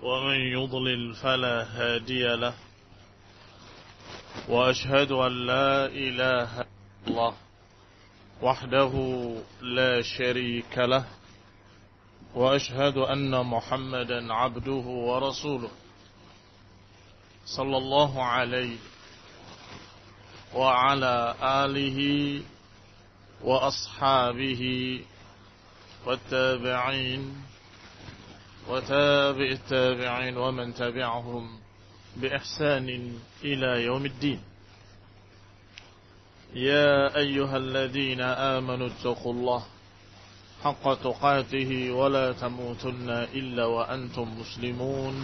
ومن يضلل فلا هادي له وأشهد أن لا إله إلا الله وحده لا شريك له وأشهد أن محمدا عبده ورسوله صلى الله عليه وعلى آله وأصحابه والتابعين وتابع التابعين ومن تبعهم بإحسان إلى يوم الدين. يا أيها الذين آمنوا اتقوا الله حق تقاته ولا تموتن إلا وأنتم مسلمون.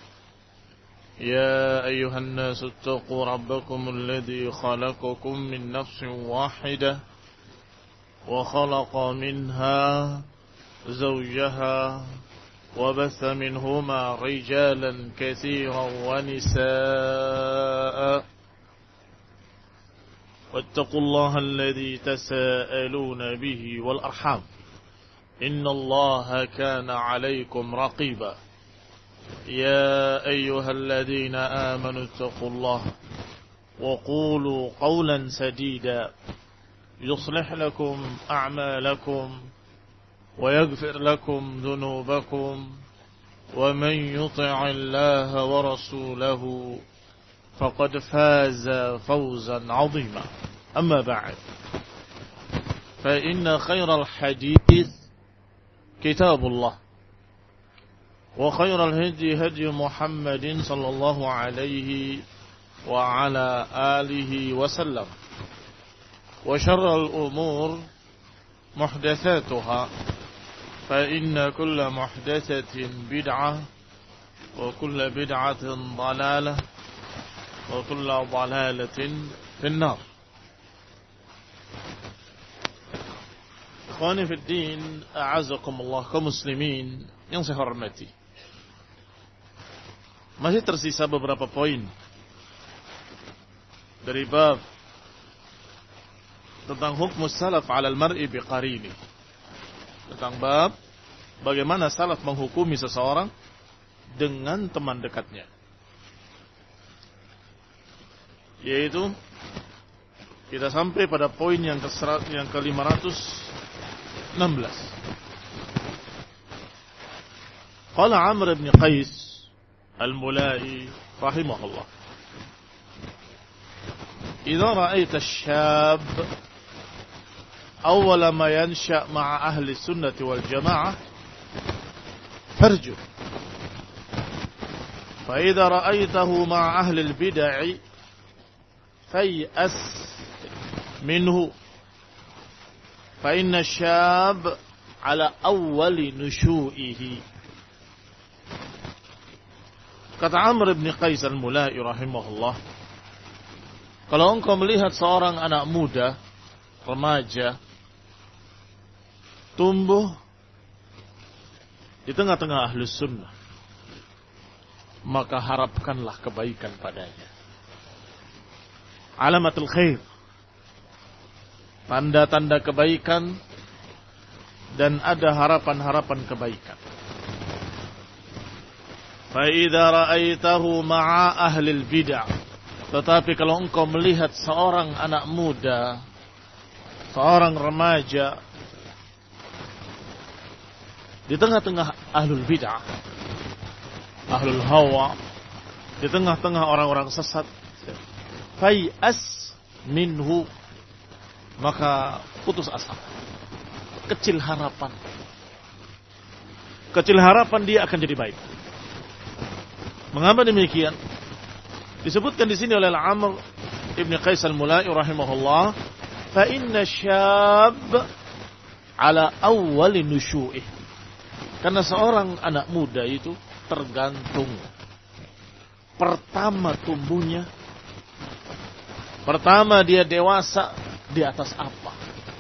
يا أيها الناس اتقوا ربكم الذي خلقكم من نفس واحدة وخلق منها زوجها وبث منهما رجالا كثيرا ونساء واتقوا الله الذي تساءلون به والأرحام إن الله كان عليكم رقيبا. يا أيها الذين آمنوا اتقوا الله وقولوا قولا سديدا يصلح لكم أعمالكم ويغفر لكم ذنوبكم ومن يطع الله ورسوله فقد فاز فوزا عظيما. أما بعد فإن خير الحديث كتاب الله وخير الهدي هدي محمد صلى الله عليه وعلى آله وسلم وشر الأمور محدثاتها فإن كل محدثة بدعة وكل بدعة ضلالة وكل ضلالة في النار. Ikhwani fi din, a'azakumullah, kaum muslimin yang saya hormati. Masih tersisa beberapa poin dari bab tentang hukum salaf 'ala al-mar'i biqarini. Tentang bab bagaimana salaf menghukumi seseorang dengan teman dekatnya. Yaitu kita sampai pada poin yang ke-516. Qala Amr ibn Qais al-Mulai rahimahullah, "Idza ra'aita asy-syab awwala ma yansha' ma'a ahli sunnati wal jamaa'ah farju. Fa idza ra'aitahu ma'a ahli al-bid'ah fay'as minhu. Fa inna asy-syab 'ala awwali nushu'ihi." Kata Amr ibn Qais al-Mulai rahimahullah, kalau engkau melihat seorang anak muda, remaja, tumbuh di tengah-tengah ahlus sunnah, maka harapkanlah kebaikan padanya. Alamatul khair, tanda-tanda kebaikan, dan ada harapan-harapan kebaikan. Fa idza ra'aitahu ma'a ahlil bid'ah, tetapi kalau engkau melihat seorang anak muda, seorang remaja di tengah-tengah ahlul bid'ah, ahlul hawa, di tengah-tengah orang-orang sesat, fay'as minhu, maka putus asa, kecil harapan. Kecil harapan dia akan jadi baik. Mengapa demikian? Disebutkan di sini oleh Amr ibn Qais al-Mulai rahimahullah, fa inna syab ala awwali nusyu'ih. Karena seorang anak muda itu tergantung pertama tumbuhnya, pertama dia dewasa di atas apa.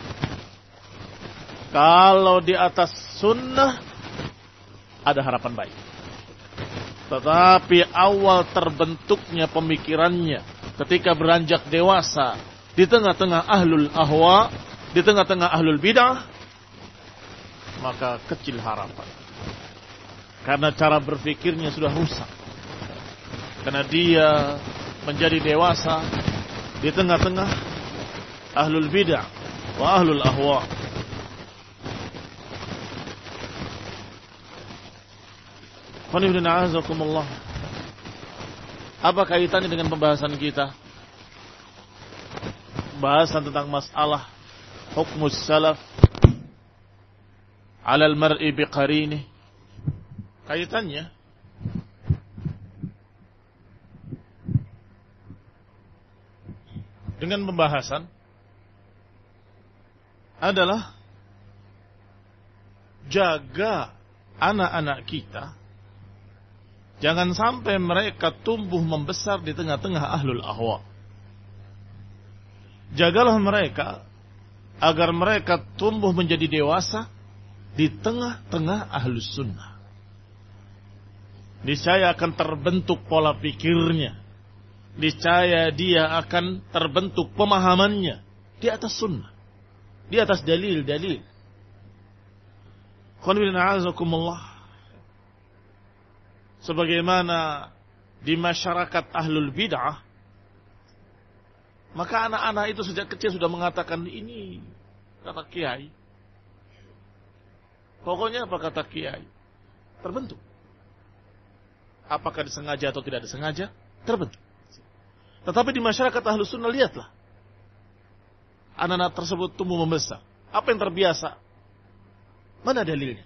Kalau di atas sunnah ada harapan baik. Tetapi awal terbentuknya pemikirannya ketika beranjak dewasa di tengah-tengah ahlul ahwa, di tengah-tengah ahlul bid'ah, maka kecil harapan. Karena cara berpikirnya sudah rusak. Karena dia menjadi dewasa di tengah-tengah ahlul bid'ah wa ahlul ahwa. Apa kaitannya dengan pembahasan kita? Pembahasan tentang masalah hukmus salaf alal mar'i biqarini. Kaitannya dengan pembahasan adalah jaga anak-anak kita jangan sampai mereka tumbuh membesar di tengah-tengah ahlul ahwa. Jagalah mereka agar mereka tumbuh menjadi dewasa di tengah-tengah ahlus sunnah. Niscaya akan terbentuk pola pikirnya. Niscaya dia akan terbentuk pemahamannya di atas sunnah, di atas dalil-dalil. Sebagaimana di masyarakat ahlul bid'ah, maka anak-anak itu sejak kecil sudah mengatakan ini kata kiai. Pokoknya apa kata kiai? Terbentuk. Apakah disengaja atau tidak disengaja? Terbentuk. Tetapi di masyarakat ahlus sunnah, lihatlah. Anak-anak tersebut tumbuh membesar. Apa yang terbiasa? Mana dalilnya?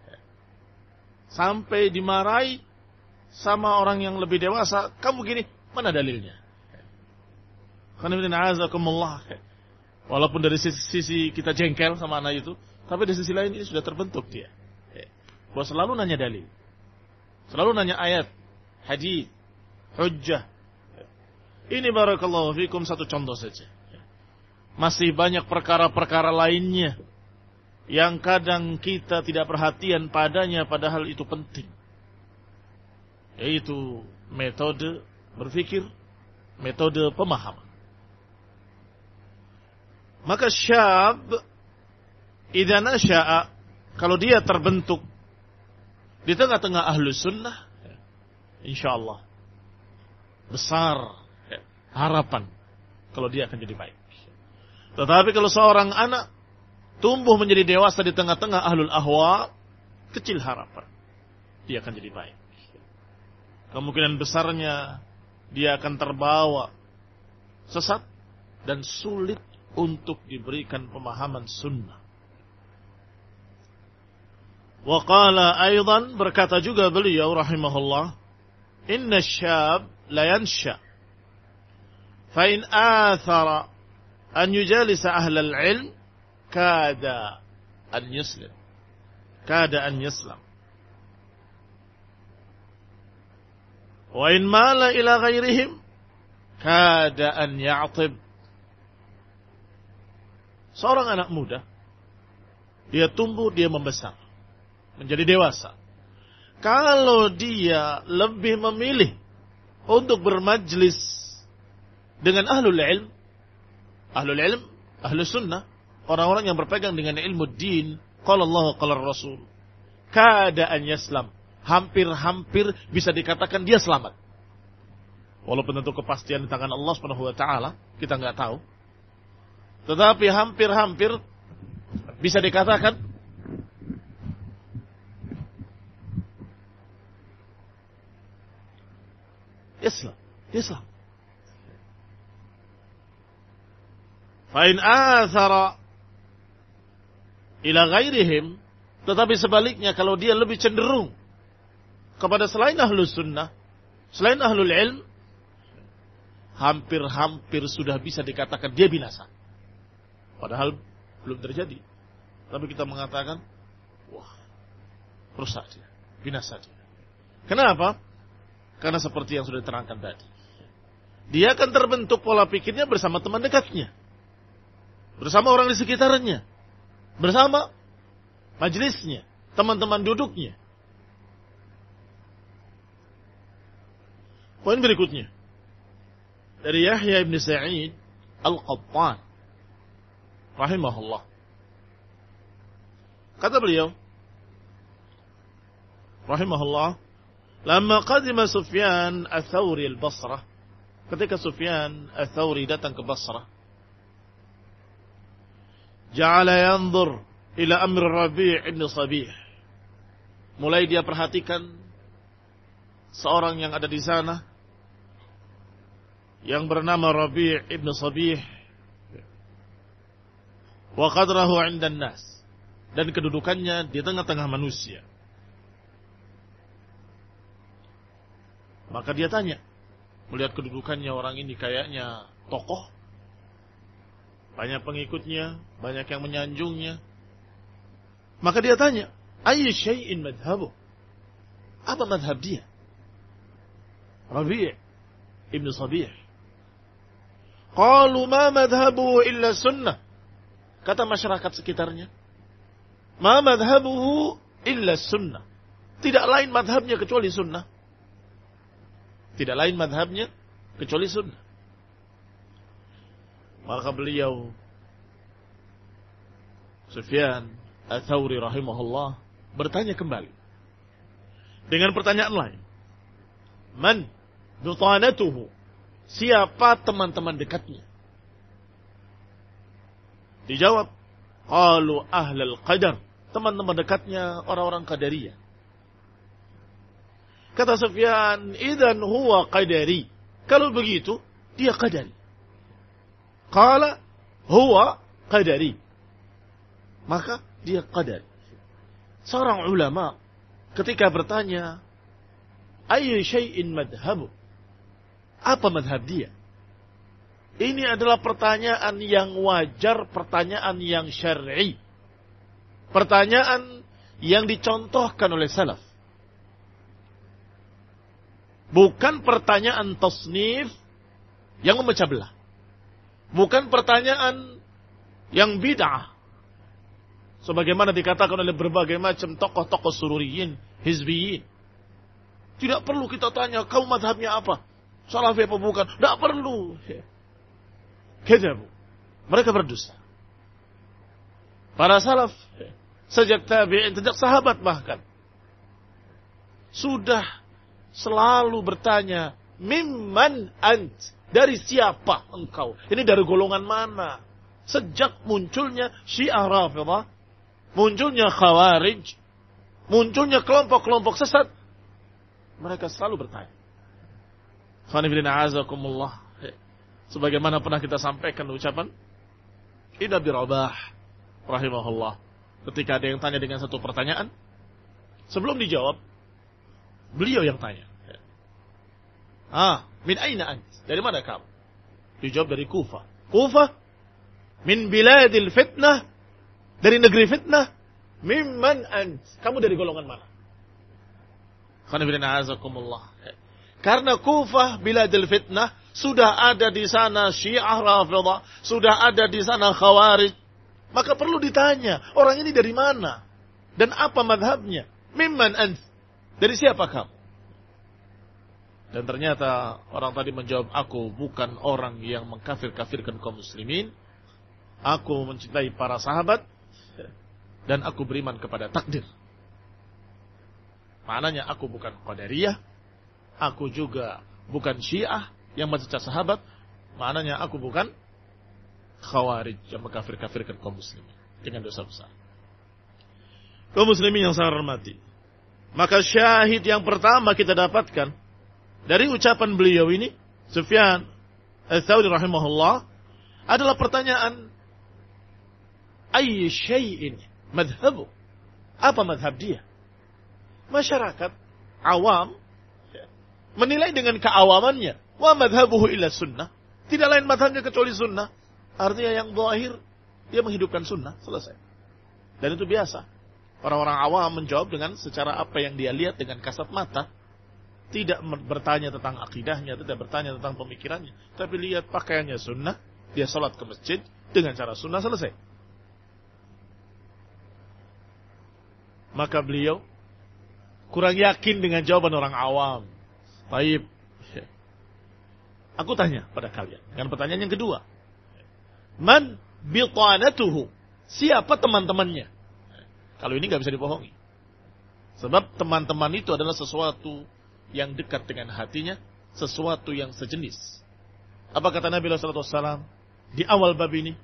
Sampai dimarahi sama orang yang lebih dewasa. Kamu gini, mana dalilnya? Walaupun dari sisi kita jengkel sama anak itu, tapi dari sisi lain ini sudah terbentuk dia. Bahwa selalu nanya dalil. Selalu nanya ayat, hadis, hujjah. Ini barakallahu fikum satu contoh saja. Masih banyak perkara-perkara lainnya yang kadang kita tidak perhatian padanya padahal itu penting. Yaitu metode berpikir, metode pemahaman. Maka syab idza nasya'a, kalau dia terbentuk di tengah-tengah ahlus sunnah, insyaallah besar harapan kalau dia akan jadi baik. Tetapi kalau seorang anak tumbuh menjadi dewasa di tengah-tengah ahlul ahwa, kecil harapan dia akan jadi baik. Kemungkinan besarnya dia akan terbawa sesat dan sulit untuk diberikan pemahaman sunnah. Wa qala aidan, berkata juga beliau rahimahullah, inna syab la yansha fa in athara an yujalisa ahlal ilm kada an yuslim, kada an yuslam, wa in mala ila ghairihim kada an ya'tib. Seorang anak muda, dia tumbuh, dia membesar menjadi dewasa. Kalau dia lebih memilih untuk bermajlis dengan ahlul ilm, ahlus sunnah, orang-orang yang berpegang dengan ilmu din, qala Allah qala Rasul, kada an yaslam, hampir-hampir bisa dikatakan dia selamat. Walaupun tentu kepastian di tangan Allah Subhanahu wa taala, kita enggak tahu. Tetapi hampir-hampir bisa dikatakan Islam. Fa in athara ila ghairihim, tetapi sebaliknya kalau dia lebih cenderung kepada selain ahlus sunnah, selain ahlul ilm, hampir-hampir sudah bisa dikatakan dia binasa. Padahal belum terjadi. Tapi kita mengatakan, wah, rusak dia, binasa dia. Kenapa? Karena seperti yang sudah diterangkan tadi. Dia akan terbentuk pola pikirnya bersama teman dekatnya, bersama orang di sekitarnya, bersama majelisnya, teman-teman duduknya. Poin berikutnya dari Yahya ibn Sa'id Al-Qattan rahimahullah. Kata beliau, rahimahullah, lamma qadima Sufyan ats-Tsauri al-Basrah, ketika Sufyan ats-Tsauri datang ke Basrah, ja'ala yanzur ila amr Rabi' ibn Sabih. Mulai dia perhatikan seorang yang ada di sana yang bernama Rabi' ibn Sabih, wa qadrahu 'inda an-nas, dan kedudukannya di tengah-tengah manusia. Maka dia tanya, melihat kedudukannya orang ini kayaknya tokoh, banyak pengikutnya, banyak yang menyanjungnya. Maka dia tanya, ayy syai'in madhabuh? Apa madhab dia? Rabi' ibn Sabih. Qalu ma madhabuhu illa sunnah. Kata masyarakat sekitarnya, ma madhabuhu illa sunnah. Tidak lain madhabnya kecuali sunnah. Tidak lain madhabnya kecuali sunnah. Maka beliau Sufyan ats-Tsauri rahimahullah bertanya kembali dengan pertanyaan lain. Man bitanatuhu? Siapa teman-teman dekatnya? Dijawab, qalu ahlul qadar. Teman-teman dekatnya orang-orang Qadariyah. Kata Sufyan, idzan huwa qadari. Kalau begitu, dia qadari. Qala huwa qadari. Maka dia qadari. Seorang ulama ketika bertanya, ayyu syai'in madhabu? Apa madhab dia? Ini adalah pertanyaan yang wajar, pertanyaan yang syar'i. Pertanyaan yang dicontohkan oleh salaf. Bukan pertanyaan tasnif yang memecah belah. Bukan pertanyaan yang bid'ah. Sebagaimana dikatakan oleh berbagai macam tokoh-tokoh sururiyin, hizbiyin. Tidak perlu kita tanya, kau madhabnya apa? Salafi apa bukan? Tidak perlu. Kedzabu. Mereka berdusta. Para salaf, sejak tabi'in, sejak sahabat bahkan, sudah selalu bertanya, mimman ant? Dari siapa engkau? Ini dari golongan mana? Sejak munculnya Syiah Rafidhah, munculnya Khawarij, munculnya kelompok-kelompok sesat, mereka selalu bertanya. Khonifidina azakumullah. Sebagaimana pernah kita sampaikan ucapan Ibn Abi Rabah rahimahullah. Ketika ada yang tanya dengan satu pertanyaan, sebelum dijawab, beliau yang tanya. Min aina ant? Dari mana kamu? Dijawab dari Kufah. Kufah? Min biladil fitnah? Dari negeri fitnah? Mimman ant? Kamu dari golongan mana? Khonifidina azakumullah. Karena Kufah biladil fitnah, sudah ada di sana Syiah Rafidhah, sudah ada di sana Khawarij. Maka perlu ditanya, orang ini dari mana? Dan apa madhabnya? Mimman ant? Dari siapa kamu? Dan ternyata orang tadi menjawab, aku bukan orang yang mengkafir-kafirkan kaum muslimin. Aku mencintai para sahabat. Dan aku beriman kepada takdir. Maknanya aku bukan Qadariyah. Aku juga bukan Syiah yang mencaci sahabat. Maknanya aku bukan Khawarij yang mengkafir-kafirkan kaum muslimin dengan dosa besar. Kaum muslimin yang saya hormati, maka syahid yang pertama kita dapatkan dari ucapan beliau ini, Sufyan ats-Tsauri rahimahullah, adalah pertanyaan, ayy syai'in madhabu? Apa madhab dia? Masyarakat awam menilai dengan keawamannya, wa madhabuhu illa sunnah. Tidak lain madhabnya kecuali sunnah. Artinya yang zahir, dia menghidupkan sunnah, selesai. Dan itu biasa. Orang-orang awam menjawab dengan secara apa yang dia lihat dengan kasat mata. Tidak bertanya tentang akidahnya, tidak bertanya tentang pemikirannya. Tapi lihat pakaiannya sunnah, dia sholat ke masjid dengan cara sunnah, selesai. Maka beliau kurang yakin dengan jawaban orang awam. Baik. Aku tanya pada kalian dengan pertanyaan yang kedua. Man bitanatuhu? Siapa teman-temannya? Kalau ini nggak bisa dibohongi. Sebab teman-teman itu adalah sesuatu yang dekat dengan hatinya, sesuatu yang sejenis. Apa kata Nabi sallallahu alaihi wasallam di awal bab ini?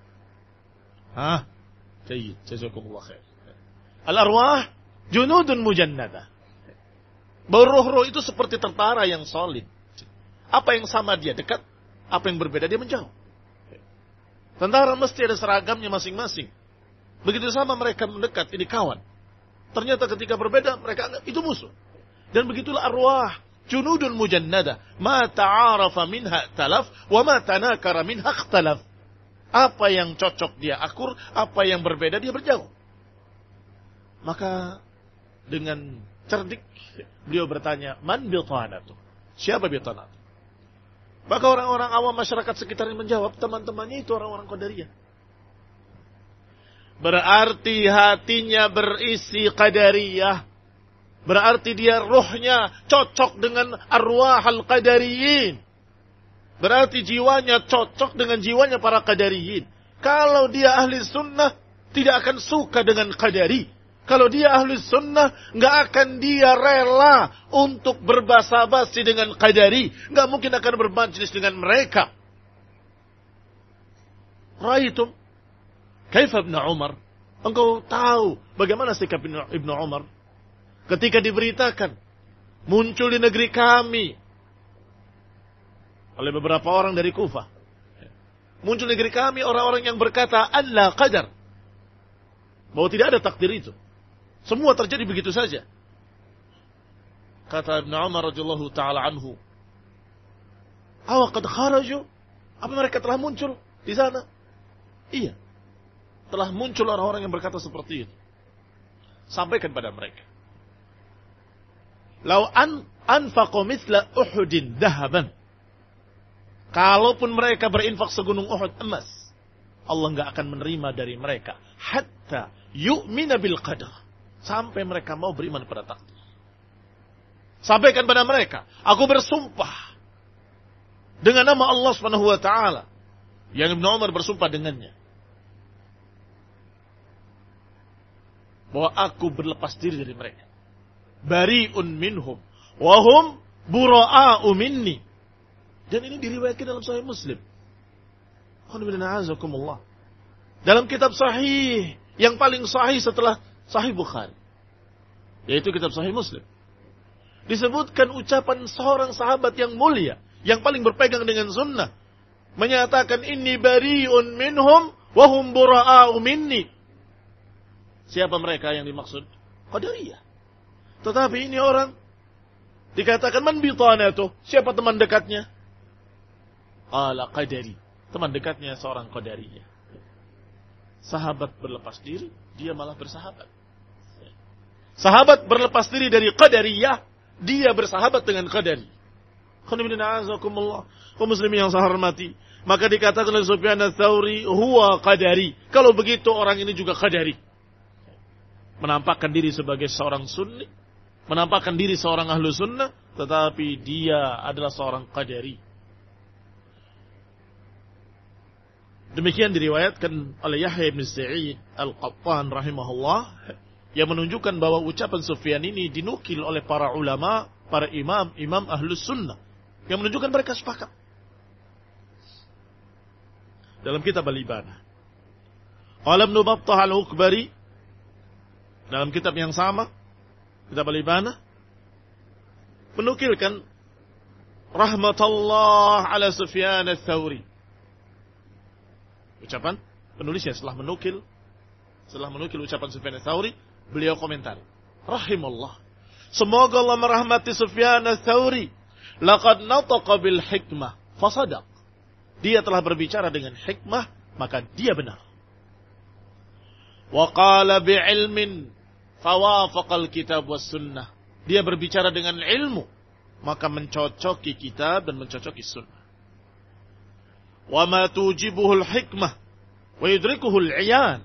Jayyid, jazakumullah khair. Al-arwah junudun mujannadah. Roh-roh itu seperti tentara yang solid. Apa yang sama dia dekat, apa yang berbeda dia menjauh. Tentara mesti ada seragamnya masing-masing. Begitu sama mereka mendekat, ini kawan. Ternyata ketika berbeda, mereka anggap itu musuh. Dan begitulah arwah, junudun mujannada. Ma ta'arafa minha talaf, wa ma tanakara minha ikhtalaf. Apa yang cocok dia akur, apa yang berbeda dia berjauh. Maka dengan cerdik, beliau bertanya, man bitanatu? Siapa bitanatu? Maka orang-orang awam masyarakat sekitar yang menjawab, teman-temannya itu orang-orang Qadariyah. Berarti hatinya berisi Qadariyah. Berarti dia rohnya cocok dengan arwahal Qadariyin. Berarti jiwanya cocok dengan jiwanya para Qadariyin. Kalau dia ahli sunnah, tidak akan suka dengan Qadari. Kalau dia ahli sunnah, nggak akan dia rela untuk berbasa-basi dengan Qadari. Nggak mungkin akan bermajlis dengan mereka. Raitum kaifa Ibnu Umar? Engkau tahu bagaimana sikap Ibnu Umar ketika diberitakan muncul di negeri kami oleh beberapa orang dari Kufah. Muncul di negeri kami orang-orang yang berkata Allah qadar. Bahwa tidak ada takdir itu. Semua terjadi begitu saja. Kata Ibnu Umar radhiyallahu taala anhu, "Awa qad kharaju?" Apa mereka telah muncul di sana? Iya. Telah muncul orang-orang yang berkata seperti itu. Sampaikan pada mereka. Lau anfaqu mithla Uhudin dahaban. Kalaupun mereka berinfak segunung Uhud emas, Allah enggak akan menerima dari mereka hatta yu'mina bil qadar. Sampai mereka mau beriman pada takdir. Sampaikan pada mereka, aku bersumpah dengan nama Allah Subhanahu wa taala yang Ibnu Umar bersumpah dengannya, bahwa aku berlepas diri dari mereka. Bari'un minhum wa hum bura'a'u minni. Dan ini diriwayatkan dalam Sahih Muslim. Dalam kitab sahih yang paling sahih setelah Sahih Bukhari, yaitu kitab Sahih Muslim, disebutkan ucapan seorang sahabat yang mulia, yang paling berpegang dengan sunnah, menyatakan inni bari'un minhum wa hum bura'a'u minni. Siapa mereka yang dimaksud? Qadariyah. Tetapi ini orang dikatakan man bitanatuh. Siapa teman dekatnya? Ala Qadari. Teman dekatnya seorang Qadariyah. Sahabat berlepas diri, dia malah bersahabat. Sahabat berlepas diri dari Qadariyah, dia bersahabat dengan Qadari. Kaum muslimin yang saya hormati, maka dikatakan oleh Sufyan ats-Tsauri, huwa Qadari. Kalau begitu orang ini juga Qadari. Menampakkan diri sebagai seorang sunni, menampakkan diri seorang ahlu sunnah, tetapi dia adalah seorang Qadari. Demikian diriwayatkan oleh Yahya bin Sa'id Al-Qattan rahimahullah, yang menunjukkan bahwa ucapan Sufyan ini dinukil oleh para ulama, para imam ahlus sunnah, yang menunjukkan mereka sepakat. Dalam kitab Al-Ibanah, qala Ibnu Battah Al-Ukbari, dalam kitab yang sama, kitab Al-Ibanah, menukilkan rahmatullah ala Sufyan ats-Tsauri. Ucapan penulisnya setelah menukil ucapan Sufyan ats-Tsauri, beliau komentar, rahimullah, semoga Allah merahmati Sufyan ats-Tsauri, laqad nataqa bil hikmah fasadaq. Dia telah berbicara dengan hikmah, maka dia benar. Wa qala bi ilmin fawafaqal kitab was sunnah. Dia berbicara dengan ilmu, maka mencocoki kitab dan mencocoki sunnah. Wa ma tujibuhul hikmah wa yudrikuhul iyan.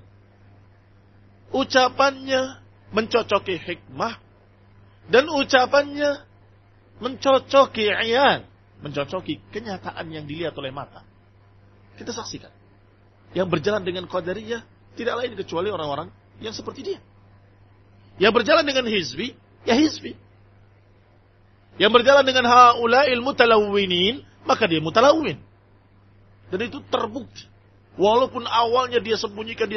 Ucapannya mencocoki hikmah dan ucapannya mencocoki iyan, mencocoki kenyataan yang dilihat oleh mata. Kita saksikan, yang berjalan dengan Qadariyah tidak lain kecuali orang-orang yang seperti dia. Yang berjalan dengan hizbi, ya hizbi. Yang berjalan dengan haula'il mutalawwinin, maka dia mutalawwin. Dan itu terbukti. Walaupun awalnya dia sembunyikan.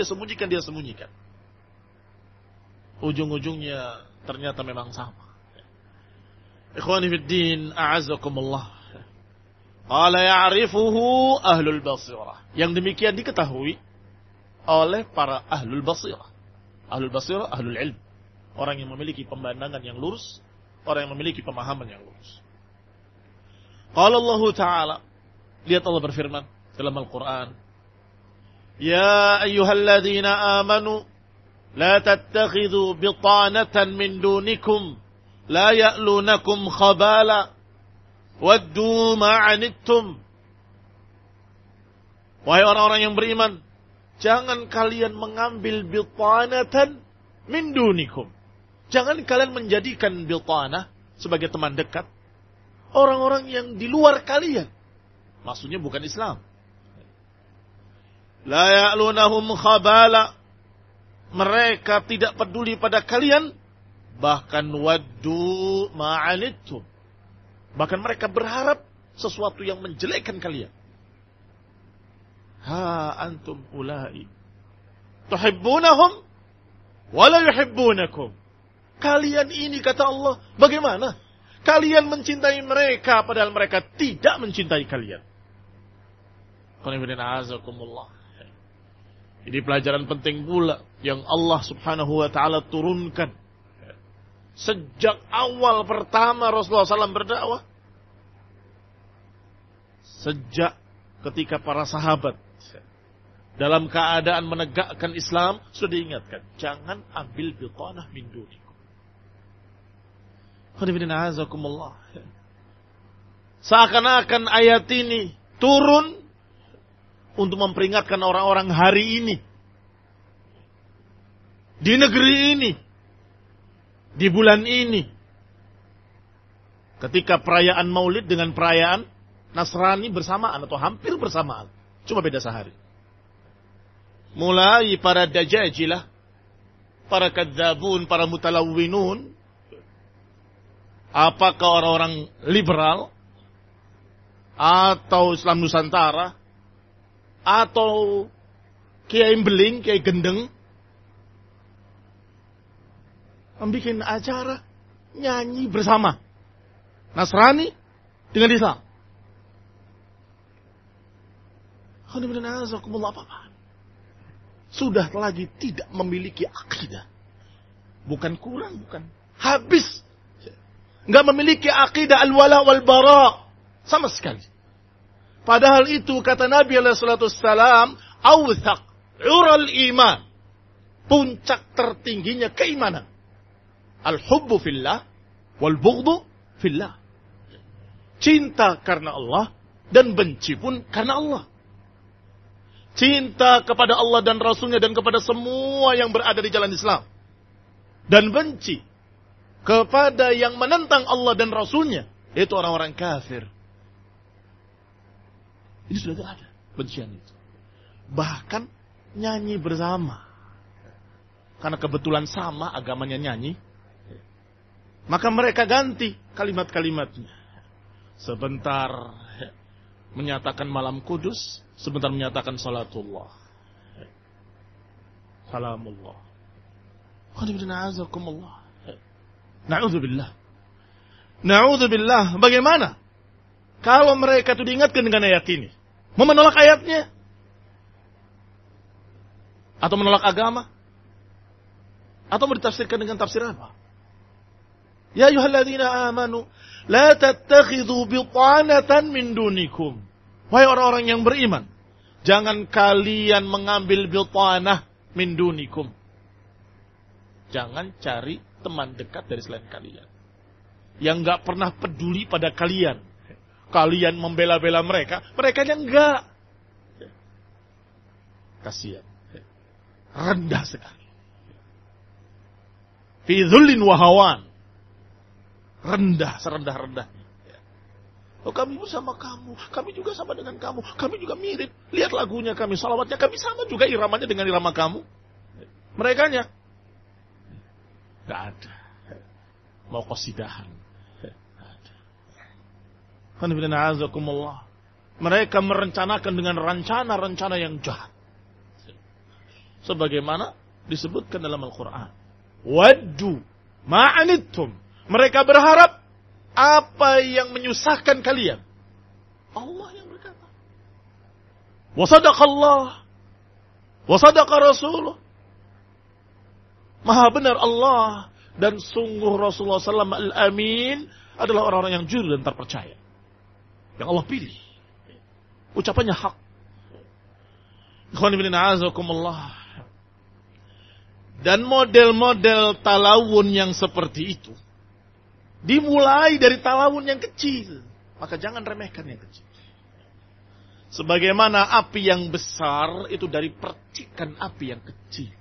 Ujung-ujungnya ternyata memang sama. Ikhwani fiddin, a'azzakumullah. Qala ya'rifuhu ahlul basirah. Yang demikian diketahui oleh para ahlul basirah. Ahlul basirah, ahlul ilm. Orang yang memiliki pemandangan yang lurus, orang yang memiliki pemahaman yang lurus. Qala Allah Ta'ala, lihat Allah berfirman dalam Al-Quran, Ya ayyuhalladzina amanu, la tattakhidhu bitanatan min dunikum, la ya'lunakum khabala, waddu ma'anittum. Wahai orang-orang yang beriman, jangan kalian mengambil bitanatan min dunikum. Jangan kalian menjadikan bitanah sebagai teman dekat orang-orang yang di luar kalian. Maksudnya bukan Islam. La ya'lunahum khabala. Mereka tidak peduli pada kalian. Bahkan waddu ma'anittum. Bahkan mereka berharap sesuatu yang menjelekkan kalian. Ha antum ulai tuhibbunahum wa la yuhibbunakum. Kalian ini, kata Allah, bagaimana? Kalian mencintai mereka padahal mereka tidak mencintai kalian. Ini pelajaran penting pula yang Allah Subhanahu wa taala turunkan sejak awal pertama Rasulullah SAW berdakwah. Sejak ketika para sahabat dalam keadaan menegakkan Islam sudah diingatkan, jangan ambil bitanah min dunikum. Seakan-akan ayat ini turun untuk memperingatkan orang-orang hari ini, di negeri ini, di bulan ini, ketika perayaan Maulid dengan perayaan Nasrani bersamaan atau hampir bersamaan, cuma beda sehari. Mulai para dajajilah, para kadzabun, para mutalawwinun, apakah orang-orang liberal atau Islam Nusantara atau kiai beling, kiai gendeng, membuat acara nyanyi bersama Nasrani dengan Islam. Sudah lagi tidak memiliki akidah. Bukan kurang, bukan habis. Enggak memiliki akidah al-wala wal bara sama sekali. Padahal itu kata Nabi SAW, awthaq ural iman, puncak tertingginya keimanan, al-hubbu fillah wal bughdu fillah. Cinta karena Allah dan benci pun karena Allah. Cinta kepada Allah dan Rasulnya dan kepada semua yang berada di jalan Islam. Dan benci kepada yang menentang Allah dan Rasulnya, yaitu orang-orang kafir. Ini sudah tidak ada bencian itu. Bahkan nyanyi bersama. Karena kebetulan sama agamanya nyanyi. Maka mereka ganti kalimat-kalimatnya. Sebentar menyatakan malam kudus, sebentar menyatakan salatullah, salamullah. Na'udzubillah. Na'udzubillah. Bagaimana kalau mereka itu diingatkan dengan ayat ini? Mau menolak ayatnya? Atau menolak agama? Atau mau ditafsirkan dengan tafsir apa? Ya ayyuhalladzina amanu la tattakhidhu bitanatan min dunikum. Wahai orang-orang yang beriman, jangan kalian mengambil bitanah min dunikum. Jangan cari teman dekat dari selain kalian yang enggak pernah peduli pada kalian. Kalian membela-bela mereka, mereka yang enggak. Kasihan. Rendah sekali. Fi dhullin wa hawan. Rendah, serendah-rendahnya. Oh, kami bersama kamu, kami juga sama dengan kamu, kami juga mirip. Lihat lagunya kami, salawatnya kami sama juga iramanya dengan irama kamu. Merekanya. Gak ada. Mau qasidahan. Mereka merencanakan dengan rencana-rencana yang jahat. Sebagaimana disebutkan dalam Al-Quran. Waddu ma'anittum. Mereka berharap apa yang menyusahkan kalian. Allah yang berkata. Wa sadaqallah. Wa sadaqa Rasulullah. Maha benar Allah. Dan sungguh Rasulullah SAW al-amin adalah orang-orang yang jujur dan terpercaya. Yang Allah pilih. Ucapannya hak. Dan model-model talawun yang seperti itu dimulai dari talawun yang kecil. Maka jangan remehkan yang kecil. Sebagaimana api yang besar itu dari percikan api yang kecil.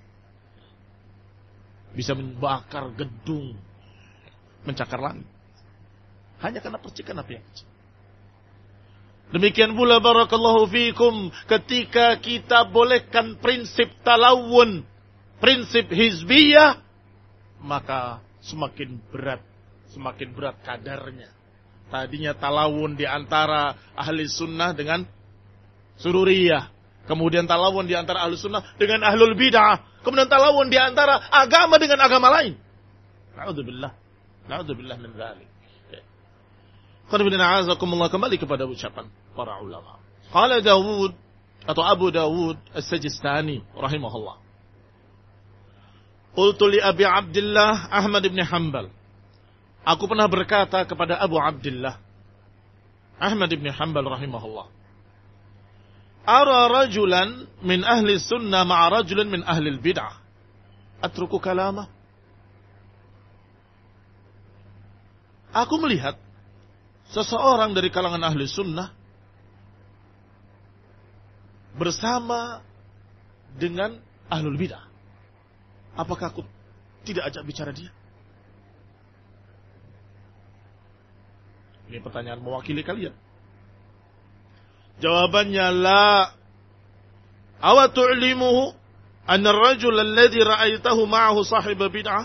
Bisa membakar gedung, mencakar langit. Hanya karena percikan api yang kecil. Demikian pula barakallahu fiikum ketika kita bolehkan prinsip talawun, prinsip hizbiyah, maka semakin berat kadarnya. Tadinya talawun di antara ahli sunnah dengan sururiyah. Kemudian talawun di antara ahli sunnah dengan ahlul bid'ah. Kemudian talawun di antara agama dengan agama lain. Na'udzubillah. Na'udzubillah min dzalik. Kembali kepada ucapan para ulama. Qala Dawud atau Abu Dawud As-Sajistani rahimahullah. Qultu li Abi Abdullah Ahmad bin Hanbal. Aku pernah berkata kepada Abu Abdullah Ahmad bin Hanbal rahimahullah. Ara rajulan min ahli sunnah ma'a rajulin min ahli bid'ah. Atruku kalamah. Aku melihat seseorang dari kalangan ahli sunnah bersama dengan ahlul bid'ah. Apakah aku tidak ajak bicara dia? Ini pertanyaan mewakili kalian. Jawabannya la. Awa tu'limuhu anna ar-rajul alladhi ra'aitahu ma'ahu sahib bid'ah?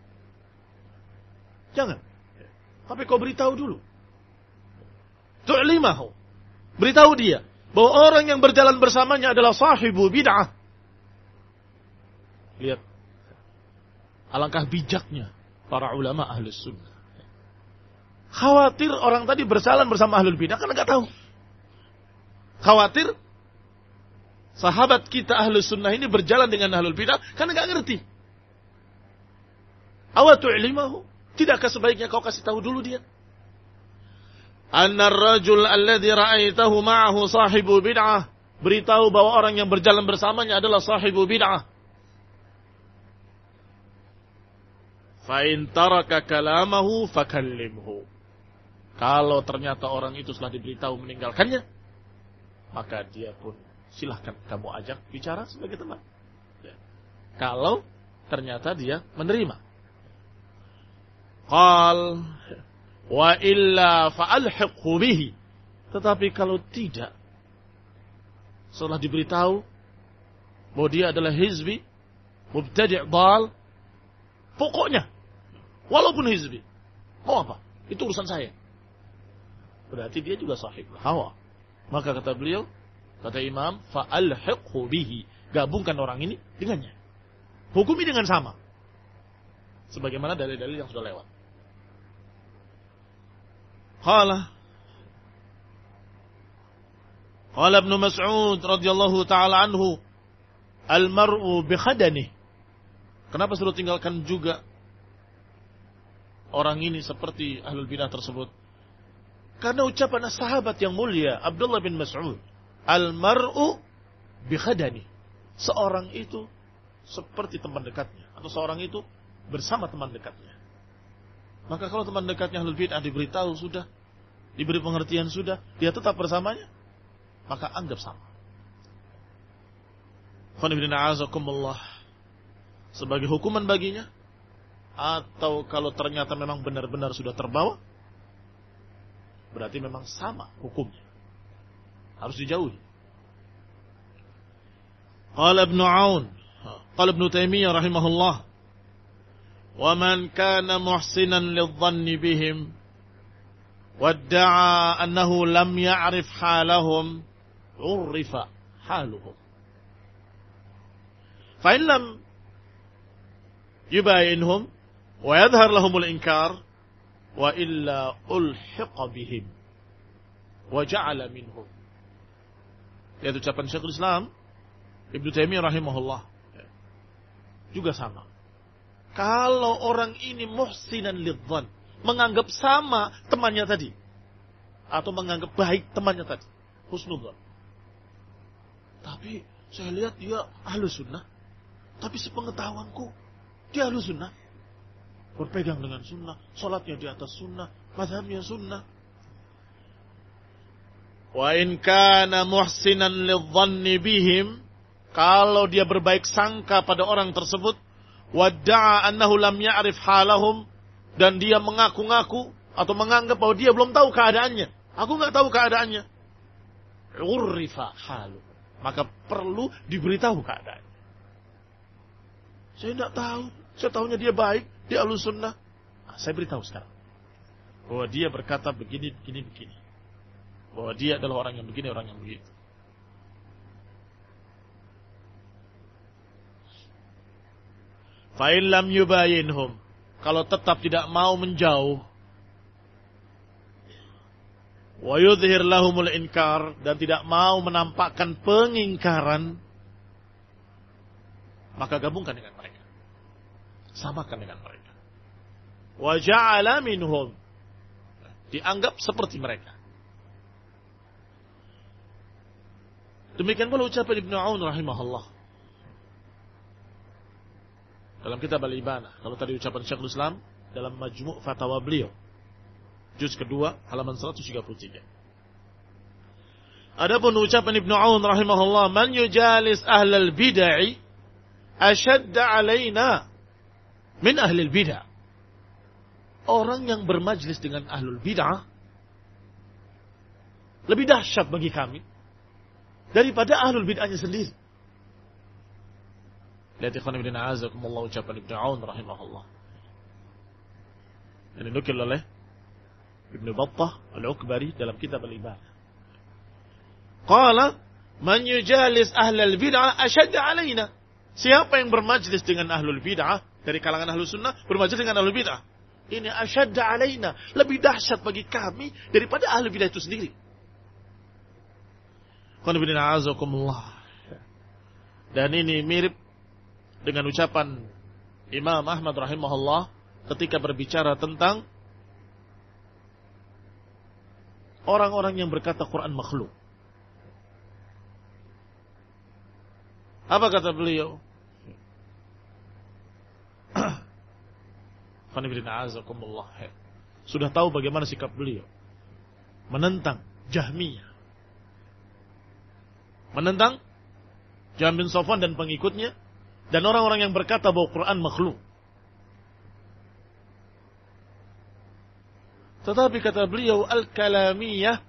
Jangan. Tapi kau beritahu dulu. Tu'limahu. Beritahu dia bahwa orang yang berjalan bersamanya adalah sahibu bid'ah. Lihat. Alangkah bijaknya para ulama ahlus sunnah. Khawatir orang tadi berjalan bersama ahlul bid'ah karena enggak tahu. Khawatir sahabat kita ahlus sunnah ini berjalan dengan ahlul bid'ah karena enggak ngerti. Awa tu'limahu. Tidakkah sebaiknya kau kasih tahu dulu dia? Anna ar-rajul alladhi ra'aitahu ma'ahu sahibu bid'ah. Beritahu bahwa orang yang berjalan bersamanya adalah sahibu bid'ah. Fa in taraka kalamahu fakallimhu. Kalau ternyata orang itu setelah diberitahu meninggalkannya, maka dia pun silahkan kamu ajak bicara sebagai teman. Ya. Kalau ternyata dia menerima. Qal wa illa fa'alhiqhu bihi. Tetapi kalau tidak, setelah diberitahu bahwa dia adalah hizbi, mubtadi' dal, pokoknya walaupun hizbi, mau apa? Itu urusan saya. Berarti dia juga sahib hawa. Maka kata beliau, kata Imam, fa'alhiqhu bihi. Gabungkan orang ini dengannya. Hukumi dengan sama. Sebagaimana dalil-dalil yang sudah lewat. Qala Ibn Mas'ud radhiyallahu ta'ala anhu, al-mar'u bi khadanihi. Kenapa suruh tinggalkan juga orang ini seperti ahlul bidah tersebut? Karena ucapan sahabat yang mulia Abdullah bin Mas'ud, al-mar'u bi khadani. Seorang itu seperti teman dekatnya, atau seorang itu bersama teman dekatnya. Maka kalau teman dekatnya ahlul bid'ah diberitahu sudah, diberi pengertian sudah, dia tetap bersamanya, maka anggap sama. Sebagai hukuman baginya, atau kalau ternyata memang benar-benar sudah terbawa, berarti memang sama hukumnya. Harus dijauhi. Qala Ibnu Aun, qala Ibnu Taimiyah rahimahullah, Wa man kana muhsinan lidh-dhanni bihim wadda'a annahu lam ya'rif halahum urrifa haluhum. Fa in lam yubayinhum wa yadhhar lahumul inkar wa illa ulhiqa bihim wa ja'ala minhum. Yaitu ucapan Syekhul Islam Ibnu Taimiyah rahimahullah. Juga sama. Kalau orang ini muhsinan lidh-dhann, menganggap sama temannya tadi, atau menganggap baik temannya tadi, husnudzan. Tapi saya lihat dia ahlu sunnah, tapi sepengetahuanku dia ahlu sunnah, berpegang dengan sunnah, salatnya di atas sunnah, mazhabnya sunnah. Wa in kana muhsinan lidh-dhanni bihim, kalau dia berbaik sangka pada orang tersebut, wadda'a annahu lam ya'rif halahum, dan dia mengaku-ngaku atau menganggap bahwa dia belum tahu keadaannya. Aku enggak tahu keadaannya. Urrifa halu. Maka perlu diberitahu keadaannya. Saya enggak tahu. Saya tahunya dia baik, dia ahlus sunnah. Nah, saya beritahu sekarang bahwa dia berkata begini, begini, begini. Bahwa dia adalah orang yang begini, orang yang begitu. Fa in lam yubayinhum, kalau tetap tidak mau menjauh, wa yudhhir lahumul inkar, dan tidak mau menampakkan pengingkaran, maka gabungkan dengan mereka, samakan dengan mereka. Wa ja'ala minhum, dianggap seperti mereka. Demikian pula ucapan Ibnu Aun rahimahullah dalam kitab Al-Ibanah. Kalau tadi ucapan Syekhul Islam dalam Majmu' Fatawa beliau, juz kedua, halaman 133. Adapun ucapan Ibnu Aun rahimahullah, man yujalis ahlal bid'ah ashadda alaina min ahlil bid'ah. Orang yang bermajlis dengan ahlul bid'ah lebih dahsyat bagi kami daripada ahlul bid'ahnya sendiri. Lihat ikhwan ibn a'azakumullah ucapan Ibnu Aun rahimahullah. Ini nukil oleh Ibnu Battah Al-Ukbari dalam kitab Al-Ibanah. Qala man yujalis ahlal bid'ah ashadda alaina. Siapa yang bermajlis dengan ahlul bid'ah dari kalangan ahlus sunnah, bermajlis dengan ahlul bid'ah, ini ashadda alaina, lebih dahsyat bagi kami daripada ahlul bid'ah itu sendiri. Dan ini mirip dengan ucapan Imam Ahmad rahimahullah ketika berbicara tentang orang-orang yang berkata Quran makhluk. Apa kata beliau? Sudah tahu bagaimana sikap beliau menentang Jahmiyah, menentang Jahm bin Safwan dan pengikutnya, dan orang-orang yang berkata bahwa Quran makhluk. Tetapi kata beliau, al-kalamiyah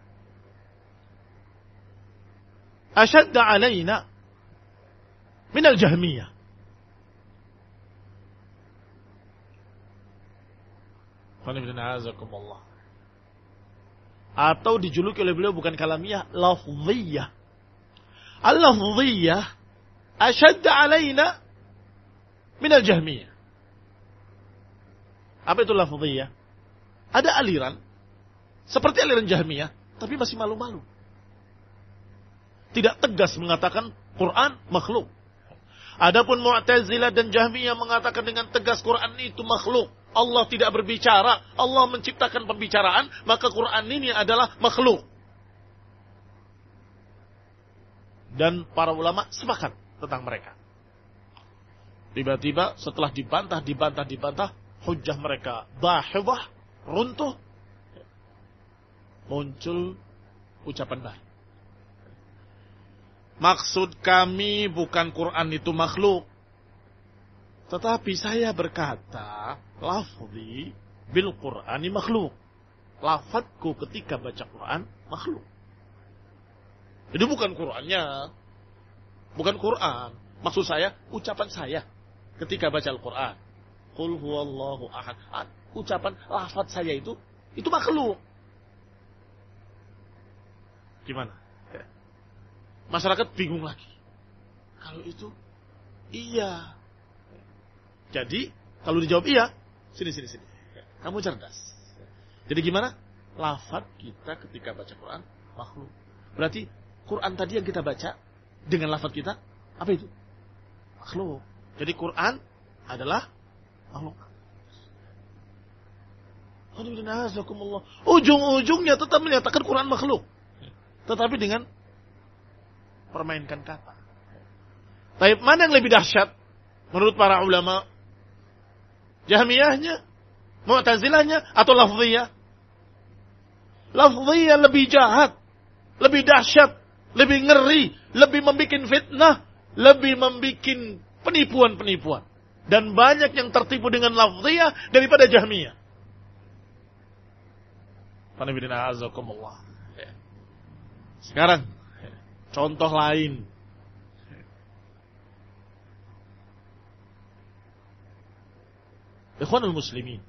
ashadda alaina min al-jahmiyah. Atau dijuluki oleh beliau bukan kalamiyah, lafziyah. Al-lafziyah ashadda alaina min al-jahmiyah. Apa itu lafziyah? Ada aliran seperti aliran Jahmiyah, tapi masih malu-malu. Tidak tegas mengatakan Quran makhluk. Adapun Mu'tazilah dan Jahmiyah mengatakan dengan tegas Quran itu makhluk. Allah tidak berbicara, Allah menciptakan pembicaraan, maka Quran ini adalah makhluk. Dan para ulama sepakat tentang mereka. Tiba-tiba setelah dibantah, hujjah mereka dahidah, runtuh, muncul ucapan baik. Maksud kami bukan Quran itu makhluk, tetapi saya berkata lafzi bil Qur'ani makhluk. Lafadzku ketika baca Quran makhluk. Jadi bukan Qurannya, bukan Quran. Maksud saya ucapan saya ketika baca Al-Quran. Qul huwallahu ahad. Ucapan lafaz saya itu makhluk. Gimana? Masyarakat bingung lagi. Kalau itu iya. Jadi kalau dijawab iya, sini. Kamu cerdas. Jadi gimana? Lafaz kita ketika baca Quran makhluk. Berarti Quran tadi yang kita baca dengan lafaz kita apa itu? Makhluk. Jadi Quran adalah makhluk. Ujung-ujungnya tetap menyatakan Quran makhluk. Tetapi dengan permainkan kata. Tapi mana yang lebih dahsyat menurut para ulama? Jahmiyahnya, Mu'tazilahnya, atau lafziyah? Lafziyah lebih jahat, lebih dahsyat, lebih ngeri, lebih membikin fitnah, lebih membikin penipuan-penipuan. Dan banyak yang tertipu dengan lafziyah daripada Jahmiyah. Sekarang contoh lain. Ikhwanul muslimin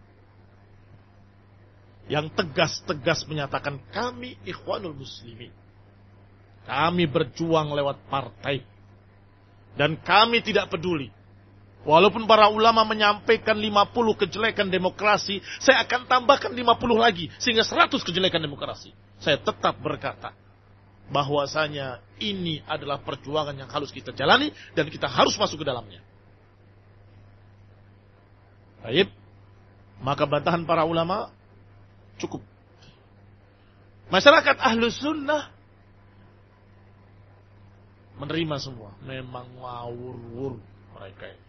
yang tegas-tegas menyatakan kami ikhwanul muslimin. Kami berjuang lewat partai. Dan kami tidak peduli. Walaupun para ulama menyampaikan 50 kejelekan demokrasi, saya akan tambahkan 50 lagi sehingga 100 kejelekan demokrasi. Saya tetap berkata bahwasanya ini adalah perjuangan yang harus kita jalani dan kita harus masuk ke dalamnya. Baik, maka bantahan para ulama cukup. Masyarakat Ahlus Sunnah menerima semua. Memang ngawur-wur mereka ini.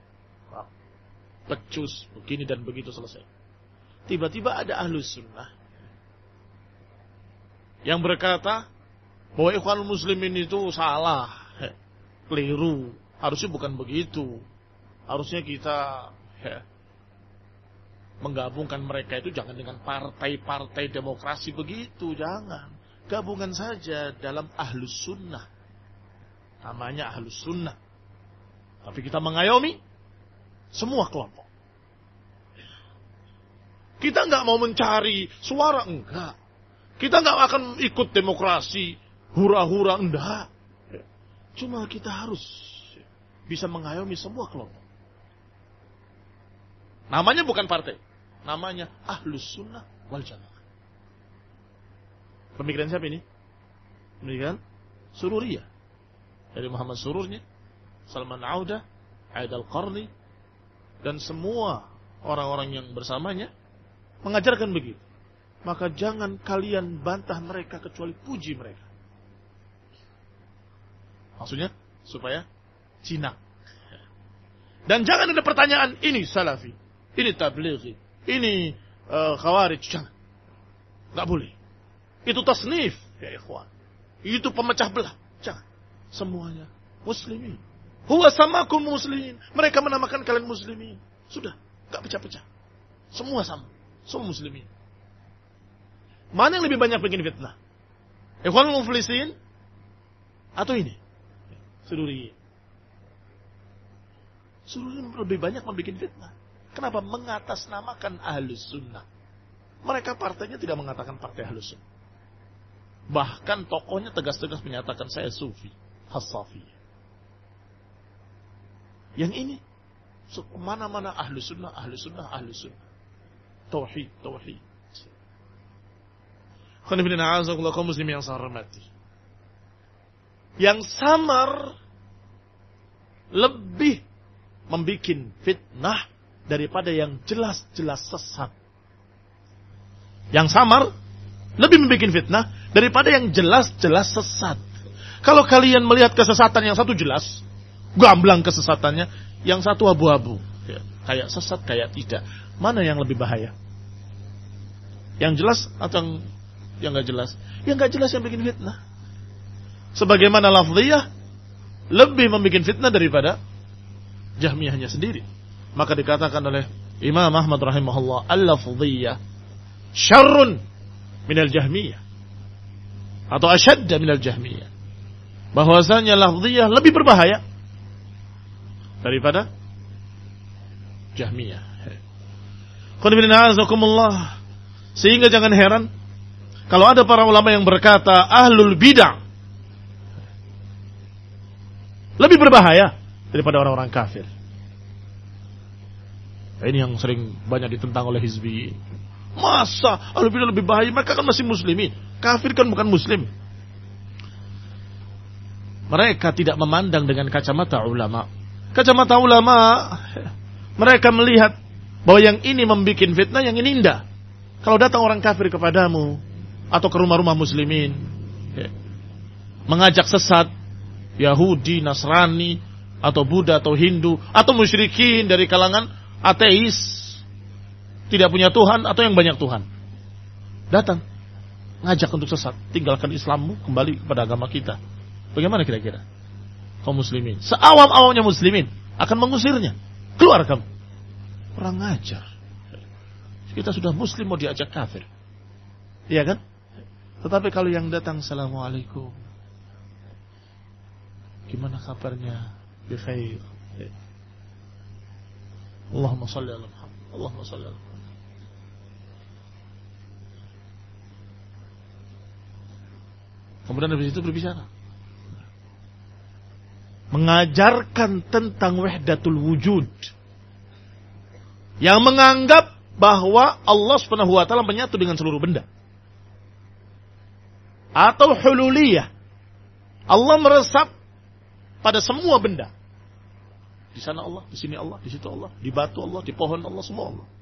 Pecus, begini dan begitu selesai. Tiba-tiba ada Ahlus Sunnah yang berkata bahwa ikhwanul muslimin itu salah, keliru. Harusnya bukan begitu. Harusnya kita menggabungkan mereka itu jangan dengan partai-partai demokrasi begitu, jangan. Gabungan saja dalam Ahlus Sunnah. Namanya Ahlus Sunnah. Tapi kita mengayomi semua kelompok. Kita enggak mau mencari suara, enggak. Kita enggak akan ikut demokrasi, hura-hura, enggak. Cuma kita harus bisa mengayomi semua kelompok. Namanya bukan partai. Namanya Ahlus Sunnah wal Jamaah. Pemikiran siapa ini? Pemikiran Sururiyah. Dari Muhammad Sururnya, Salman Audah, Aidal Qarni, dan semua orang-orang yang bersamanya mengajarkan begitu. Maka jangan kalian bantah mereka kecuali puji mereka. Maksudnya supaya jinak. Dan jangan ada pertanyaan ini salafi, ini tablighi, ini khawarij, jangan. Enggak boleh. Itu tasnif ya ikhwan. Itu pemecah belah, jangan. Semuanya muslimin. Huwa samakum muslimin. Mereka menamakan kalian muslimin. Sudah, enggak pecah-pecah. Semua sama, semua muslimin. Mana yang lebih banyak bikin fitnah? Ikhwanul muflisin atau ini? Sururi. Sururi lebih banyak membuat fitnah. Kenapa? Mengatasnamakan Ahlus Sunnah. Mereka partainya tidak mengatakan partai Ahlus Sunnah. Bahkan tokohnya tegas-tegas menyatakan saya Sufi, Hasafi. Yang ini mana-mana Ahlus Sunnah, Ahlus Sunnah, Ahlus Sunnah. Tauhid, tauhid. Khonibina a'azakullah kaum muslimin yang saya hormati. Yang samar lebih membikin fitnah daripada yang jelas-jelas sesat. Yang samar lebih membikin fitnah daripada yang jelas-jelas sesat. Kalau kalian melihat kesesatan yang satu jelas, gamblang kesesatannya, yang satu abu-abu. Ya, kayak sesat, kayak tidak. Mana yang lebih bahaya? Yang jelas atau yang gak jelas? Yang gak jelas yang bikin fitnah. Sebagaimana lafziyah lebih membikin fitnah daripada Jahmiyahnya sendiri. Maka dikatakan oleh Imam Ahmad rahimahullah, al-lafziyah syarrun minal Jahmiyah. Atau asyadda minal Jahmiyah. Bahwasanya lafziyah lebih berbahaya daripada Jahmiyah. Sehingga jangan heran kalau ada para ulama yang berkata ahlul bid'ah lebih berbahaya daripada orang-orang kafir. Ini yang sering banyak ditentang oleh hizbi. Masa ahlul bid'ah lebih bahaya? Mereka kan masih muslimin. Kafir kan bukan muslim. Mereka tidak memandang dengan kacamata ulama. Kacamata ulama, mereka melihat bahwa yang ini membuat fitnah, yang ini indah. Kalau datang orang kafir kepadamu atau ke rumah-rumah muslimin, mengajak sesat, Yahudi, Nasrani, atau Buddha, atau Hindu, atau musyrikin dari kalangan ateis, tidak punya Tuhan, atau yang banyak Tuhan, datang, ngajak untuk sesat, tinggalkan Islammu, kembali kepada agama kita. Bagaimana kira-kira kaum muslimin? Seawam-awamnya muslimin akan mengusirnya. Keluar kamu. Orang ngajar. Kita sudah muslim mau diajak kafir. Iya kan? Tetapi kalau yang datang Assalamualaikum, gimana kabarnya? Bi khair. Allahumma shalli ala Muhammad. Allahumma shalli ala Muhammad. Kemudian dari situ berbicara, mengajarkan tentang wahdatul wujud, yang menganggap bahwa Allah Subhanahu wa taala menyatu dengan seluruh benda. Atau hululiyah, Allah meresap pada semua benda. Di sana Allah, di sini Allah, di situ Allah, di batu Allah, di pohon Allah, semua Allah.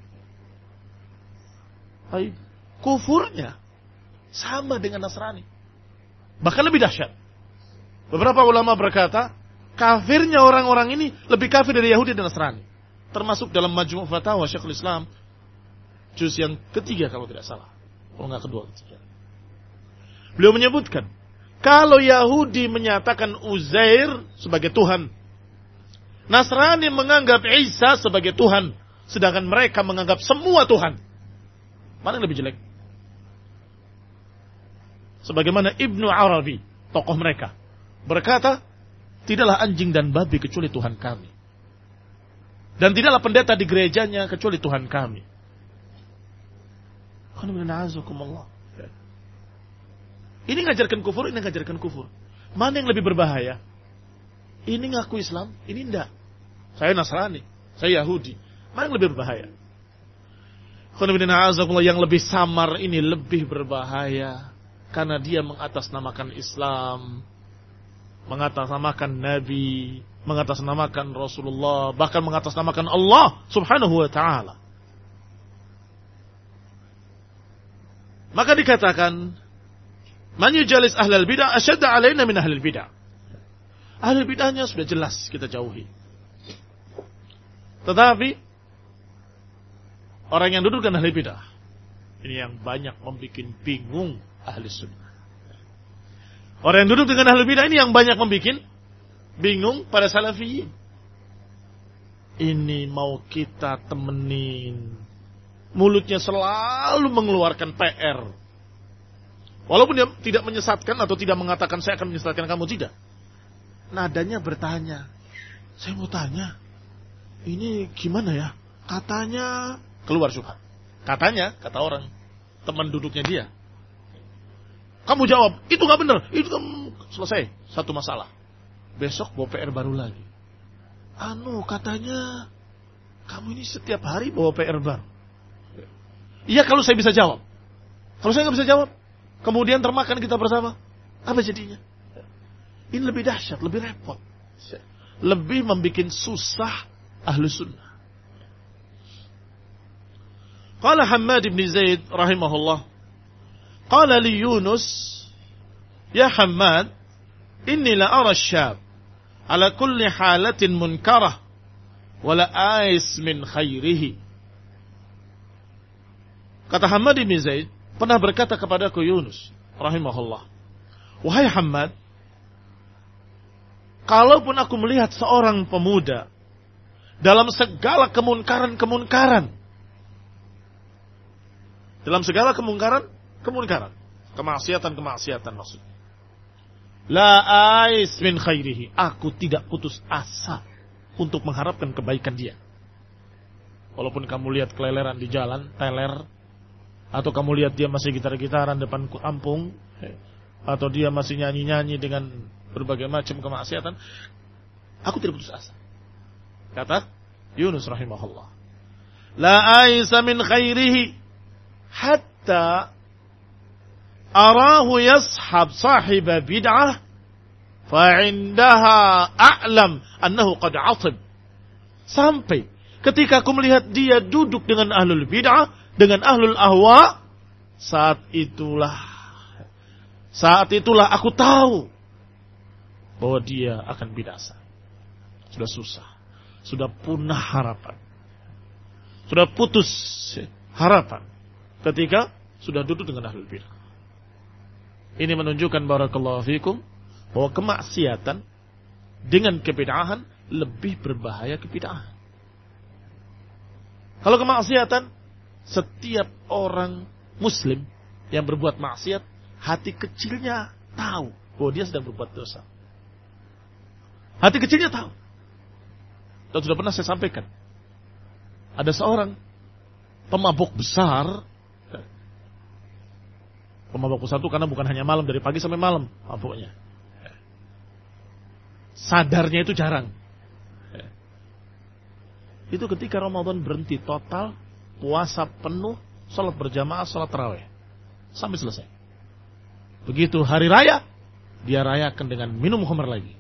Baik, kufurnya sama dengan Nasrani, bahkan lebih dahsyat. Beberapa ulama berkata, kafirnya orang-orang ini lebih kafir dari Yahudi dan Nasrani. Termasuk dalam Majmu' Fatawa Syekhul Islam, juz yang ketiga kalau tidak salah. Kalau enggak kedua, ketiga. Beliau menyebutkan, kalau Yahudi menyatakan Uzair sebagai Tuhan, Nasrani menganggap Isa sebagai Tuhan, sedangkan mereka menganggap semua Tuhan. Mana yang lebih jelek? Sebagaimana Ibnu Arabi, tokoh mereka, berkata, tidaklah anjing dan babi kecuali Tuhan kami. Dan tidaklah pendeta di gerejanya kecuali Tuhan kami. Ini ngajarkan kufur, ini ngajarkan kufur. Mana yang lebih berbahaya? Ini ngaku Islam, ini enggak. Saya Nasrani, saya Yahudi. Mana yang lebih berbahaya? Yang lebih samar ini lebih berbahaya. Karena dia mengatasnamakan Islam, mengatasnamakan Nabi, mengatasnamakan Rasulullah, bahkan mengatasnamakan Allah Subhanahu wa ta'ala. Maka dikatakan, man yujalis ahlal bid'ah asyadda alaina min ahlil bid'ah. Ahlul bid'ahnya sudah jelas kita jauhi. Tetapi orang yang duduk dengan ahlul bid'ah, ini yang banyak membuat bingung ahli sunnah. Orang yang duduk dengan ahlul bid'ah ini yang banyak membuat bingung pada salafiyin. Ini mau kita temenin, mulutnya selalu mengeluarkan PR. Walaupun dia tidak menyesatkan atau tidak mengatakan saya akan menyesatkan kamu, tidak. Nadanya bertanya. Saya mau tanya, ini gimana ya? Katanya, keluar syubhat. Katanya, kata orang, teman duduknya dia. Kamu jawab, itu gak benar. Itu selesai, satu masalah. Besok bawa PR baru lagi. Katanya, kamu ini setiap hari bawa PR baru. Iya kalau saya bisa jawab. Kalau saya gak bisa jawab, kemudian termakan kita bersama, apa jadinya? Ini lebih dahsyat, lebih repot. Lebih membuat susah ahlu sunnah. Qala Hammad ibn Zaid rahimahullah, qala li Yunus, ya Hammad, inni la ara syab ala kulli halatin munkarah wala ais min khairihi. Kata Hammad ibn Zaid, pernah berkata kepadaku Yunus rahimahullah, wahai Hammad, kalaupun aku melihat seorang pemuda dalam segala kemunkaran, dalam segala kemungkaran, kemaksiatan maksudnya. La ais min khairihi, aku tidak putus asa untuk mengharapkan kebaikan dia. Walaupun kamu lihat keleleran di jalan, teler, atau kamu lihat dia masih gitar-gitaran depan kampung, atau dia masih nyanyi-nyanyi dengan berbagai macam kemaksiatan, aku tidak putus asa. Kata Yunus rahimahullah, la aisa min khairihi hatta arahu yashab sahib bid'ah fa'indaha a'lam annahu qad 'atib. Sampai ketika aku melihat dia duduk dengan ahlul bid'ah, dengan ahlul ahwa, saat itulah aku tahu bahwa dia akan binasa. Sudah susah, sudah punah harapan, sudah putus harapan ketika sudah duduk dengan ahlul bid'ah. Ini menunjukkan barakallahu fikum bahwa kemaksiatan dengan kebid'ahan lebih berbahaya kebid'ahan. Kalau kemaksiatan, setiap orang muslim yang berbuat maksiat, hati kecilnya tahu bahwa dia sedang berbuat dosa. Hati kecilnya tahu. Dan sudah pernah saya sampaikan, ada seorang pemabuk besar. Pemabuk besar itu karena bukan hanya malam, dari pagi sampai malam mabuknya. Sadarnya itu jarang. Itu ketika Ramadan berhenti total, puasa penuh, salat berjamaah, salat tarawih sampai selesai. Begitu hari raya, dia rayakan dengan minum khamr lagi.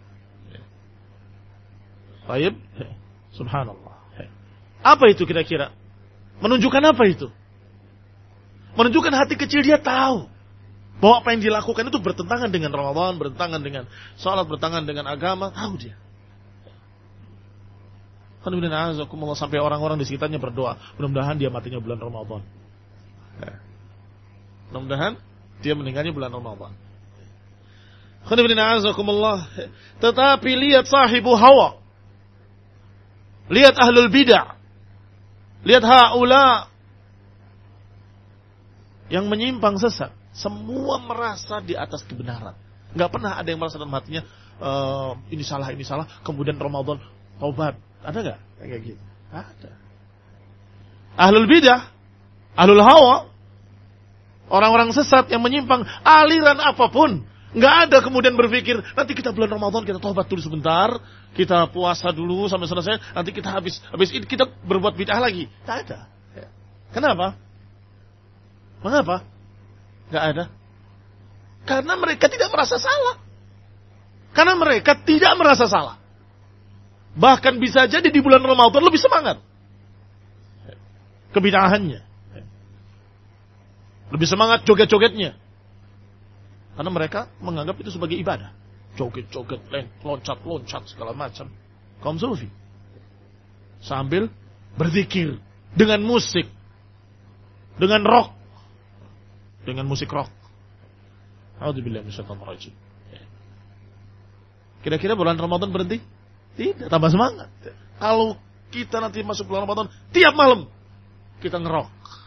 Baik, subhanallah. Apa itu kira-kira? Menunjukkan apa itu? Menunjukkan hati kecil dia tahu bahwa apa yang dilakukan itu bertentangan dengan Ramadan, bertentangan dengan salat, bertentangan dengan agama, tahu dia. Sampai orang-orang di sekitarnya berdoa, mudah-mudahan dia matinya bulan Ramadan. Mudah-mudahan dia meninggalnya bulan Ramadan. Tetapi lihat sahibu hawa, lihat ahlul bid'ah, lihat haula yang menyimpang sesat, semua merasa di atas kebenaran. Enggak pernah ada yang merasa dalam hatinya ini salah, kemudian Ramadan taubat. Ada enggak kayak gitu? Ada. Ahlul bidah, ahlul hawa, orang-orang sesat yang menyimpang aliran apapun, enggak ada kemudian berpikir nanti kita bulan Ramadan kita taubat dulu sebentar, kita puasa dulu sampai selesai, nanti kita habis ini kita berbuat bid'ah lagi. Enggak ada. Kenapa? Mengapa? Enggak ada. Karena mereka tidak merasa salah. Karena mereka tidak merasa salah. Bahkan bisa jadi di bulan Ramadan lebih semangat kebid'ahannya. Lebih semangat joget-jogetnya. Karena mereka menganggap itu sebagai ibadah. Joget-joget, loncat-loncat segala macam. Kaum sufi. Sambil berzikir dengan musik. Dengan rock. Dengan musik rock. A'udzubillahi minasyaitonir rajim. Kira-kira bulan Ramadan berhenti? Tidak, tambah semangat. Kalau kita nanti masuk bulan Ramadan, tiap malam kita ngerok.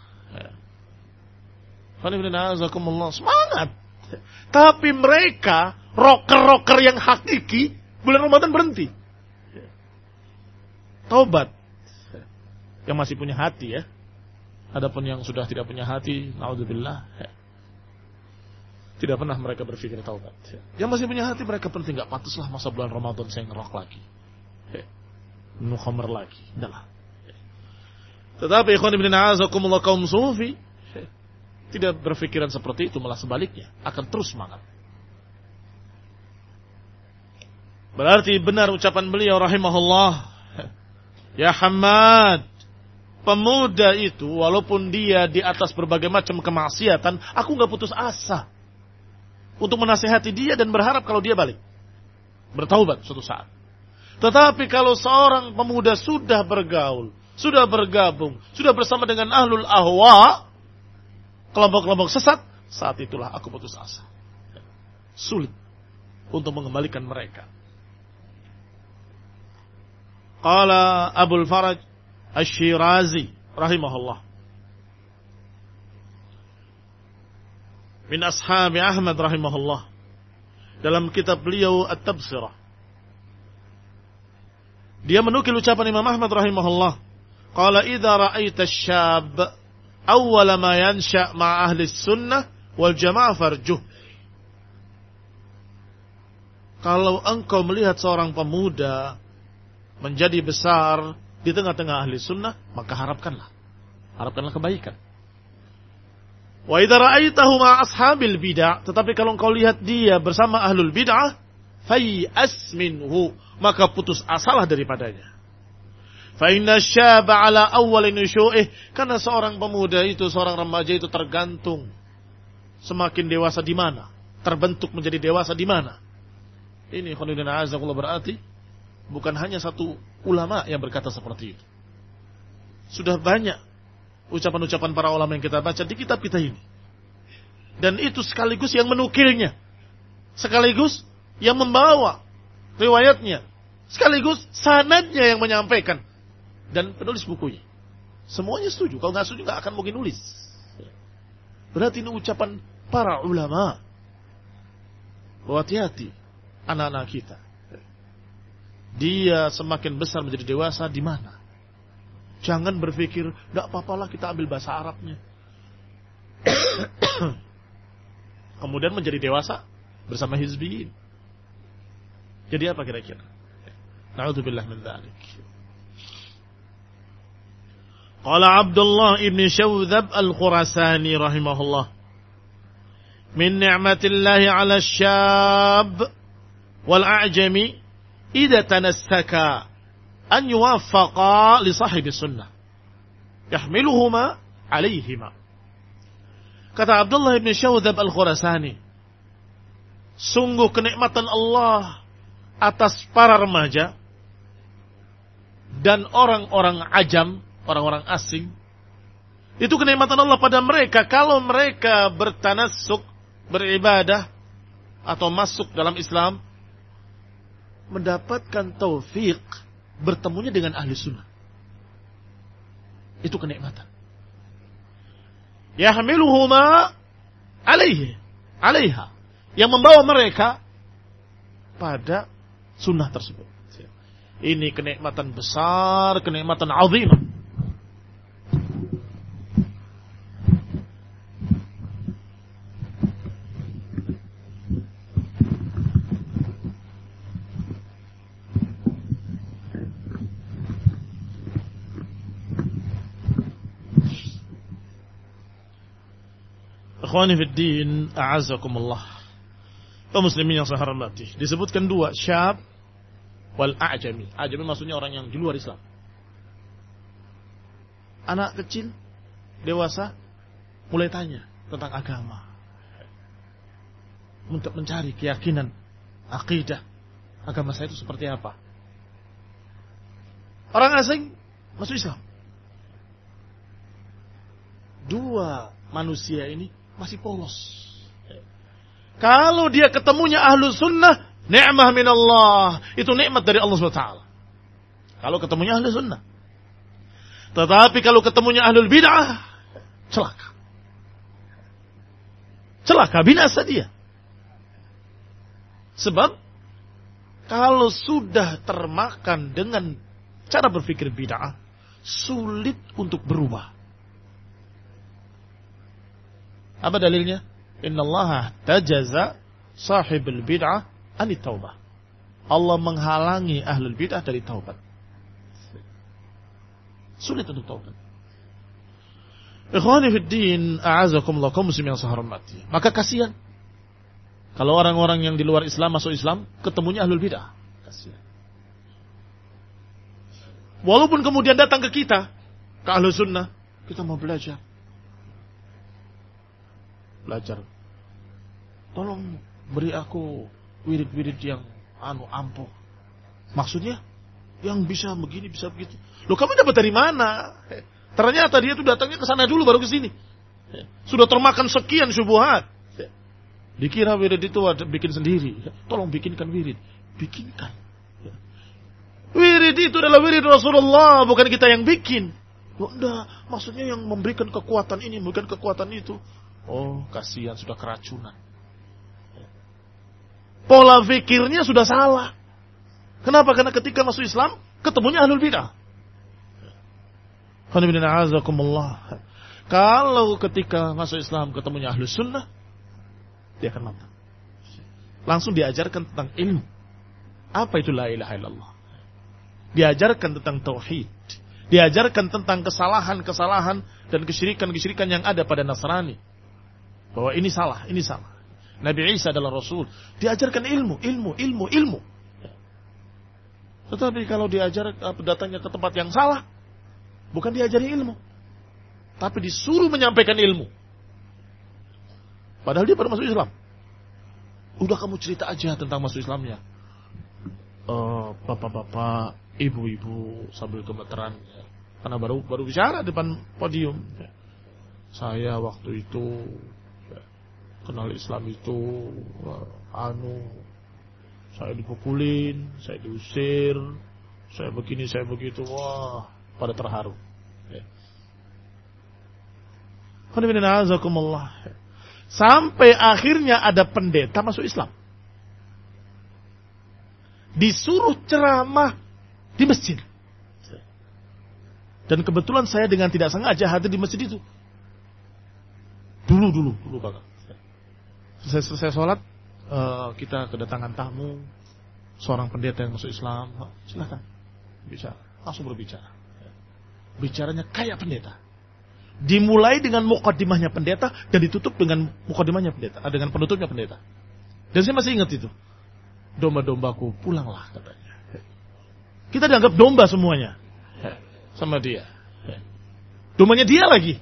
Semangat. Tapi mereka, rocker-rocker yang hakiki, bulan Ramadan berhenti. Taubat. Yang masih punya hati ya. Adapun yang sudah tidak punya hati, naudzubillah, tidak pernah mereka berpikir taubat. Yang masih punya hati mereka penting, nggak pantaslah masa bulan Ramadan saya ngerok lagi, minum khamr lagi, adalah. Tetapi ikhwan ibn a'azakumullah kaum sufi tidak berpikiran seperti itu, malah sebaliknya akan terus semangat. Berarti benar ucapan beliau rahimahullah, ya Hamad, pemuda itu walaupun dia di atas berbagai macam kemaksiatan, aku nggak putus asa untuk menasihati dia dan berharap kalau dia balik, bertaubat suatu saat. Tetapi kalau seorang pemuda sudah bergaul, sudah bergabung, sudah bersama dengan ahlul ahwa, kelompok-kelompok sesat, saat itulah aku putus asa. Sulit untuk mengembalikan mereka. Qala Abul Faraj Asy-Syirazi rahimahullah, min ashabi Ahmad rahimahullah, dalam kitab beliau At-Tabsirah, dia menukil ucapan Imam Ahmad rahimahullah, Qala idza ra'aita asy-syab awwal ma yansha' ma'a ahli sunnah wal jamaah farjuh. Kalau engkau melihat seorang pemuda menjadi besar di tengah-tengah ahli sunnah, maka harapkanlah kebaikan. Wa idza ra'aitahu ma'a ashabil bid'ah, tetapi kalau engkau lihat dia bersama ahlul bid'ah, fay'as minhu, maka putus asalah daripadanya. Fa inna syaba ala awwal nusyu'ih, karena seorang pemuda itu, seorang remaja itu tergantung semakin dewasa di mana, terbentuk menjadi dewasa di mana. Ini khonidina azakullah, berarti bukan hanya satu ulama yang berkata seperti itu. Sudah banyak ucapan-ucapan para ulama yang kita baca di kitab kita ini. Dan itu sekaligus yang menukilnya, sekaligus yang membawa riwayatnya, sekaligus sanadnya yang menyampaikan. Dan penulis bukunya semuanya setuju. Kalau nggak setuju nggak akan mungkin nulis. Berarti ini ucapan para ulama. Bahwa hati-hati anak-anak kita. Dia semakin besar menjadi dewasa di mana? Jangan berpikir nggak apa-apalah kita ambil bahasa Arabnya. Kemudian menjadi dewasa bersama hizbiyin. Jadi apa kira-kira? Na'udzubillah min dzalik. Qala Abdullah ibn Syawdzab al-Khurasani rahimahullah, min ni'matillahi 'ala asy-syab wal a'jami idza tanassaka an yuwaffaqa li sahibi sunnah yahmiluhuma 'alaihima. Kata Abdullah ibn Syawdzab al-Khurasani, sungguh kenikmatan Allah atas para remaja dan orang-orang ajam, orang-orang asing. Itu kenikmatan Allah pada mereka kalau mereka bertanassuk, beribadah atau masuk dalam Islam, mendapatkan taufik bertemunya dengan ahli sunnah. Itu kenikmatan. Yahmiluhuma alaiha, yang membawa mereka pada sunnah tersebut. Ini kenikmatan besar, kenikmatan azim. Ikhwani fid din, a'azzakumullah. Kaum muslimin yang saya hormati, disebutkan dua, syab wal a'jami. A'jami maksudnya orang yang di luar Islam. Anak kecil, dewasa, mulai tanya tentang agama, untuk mencari keyakinan, akidah, agama saya itu seperti apa. Orang asing masuk Islam. Dua manusia ini masih polos. Kalau dia ketemunya ahlu sunnah, ni'mah minallah, itu nikmat dari Allah SWT. Kalau ketemunya ahlu sunnah. Tetapi kalau ketemunya ahlul bid'ah, celaka. Celaka, binasa dia. Sebab kalau sudah termakan dengan cara berpikir bid'ah, sulit untuk berubah. Apa dalilnya? Innallaha tajaza sahibul bid'ah anit taubah. Allah menghalangi ahlul bid'ah dari taubat. Sulit untuk taubat. Ikhwani fid din, a'azakumullah, kaum muslimin yang saya hormati. Maka kasihan kalau orang-orang yang di luar Islam masuk Islam, ketemunya ahlul bid'ah. Kasihan. Walaupun kemudian datang ke kita, ke ahlu sunnah, kita mau belajar. Tolong beri aku wirid-wirid yang ampuh. Maksudnya yang bisa begini, bisa begitu. Loh, kamu dapat dari mana? Ternyata dia tuh datangnya ke sana dulu baru ke sini. Sudah termakan sekian syubhat. Dikira wirid itu bikin sendiri. Tolong bikinkan wirid. Bikinkan. Wirid itu adalah wirid Rasulullah, bukan kita yang bikin. Loh, enggak, maksudnya yang memberikan kekuatan ini, memberikan kekuatan itu. Oh, kasihan, sudah keracunan. Pola fikirnya sudah salah. Kenapa? Karena ketika masuk Islam, ketemunya ahlul bid'ah. Kalau ketika masuk Islam ketemunya Ahlus Sunnah, dia akan mantap. Langsung diajarkan tentang ilmu. Apa itu la ilaha illallah? Diajarkan tentang tauhid. Diajarkan tentang kesalahan-kesalahan dan kesyirikan-kesyirikan yang ada pada Nasrani. Bahwa ini salah, ini salah. Nabi Isa adalah Rasul. Diajarkan ilmu. Tetapi kalau datangnya ke tempat yang salah, bukan diajari ilmu, tapi disuruh menyampaikan ilmu. Padahal dia baru masuk Islam. Udah kamu cerita aja tentang masuk Islamnya. Bapak-bapak, ibu-ibu sambil gemeteran, karena baru bicara depan podium. Saya waktu itu kenal Islam itu, saya dipukulin, saya diusir, saya begini, saya begitu. Wah, pada terharu. Sampai akhirnya ada pendeta masuk Islam. Disuruh ceramah di masjid. Dan kebetulan saya dengan tidak sengaja hadir di masjid itu. Dulu Kakak. Selesai sholat, kita kedatangan tamu, seorang pendeta yang masuk Islam. Silakan, bisa langsung berbicara. Bicaranya kayak pendeta. Dimulai dengan mukaddimahnya pendeta dan ditutup dengan mukaddimahnya pendeta, dengan penutupnya pendeta. Dan saya masih ingat itu. Domba-dombaku pulanglah, katanya. Kita dianggap domba semuanya sama dia. Dombanya dia lagi.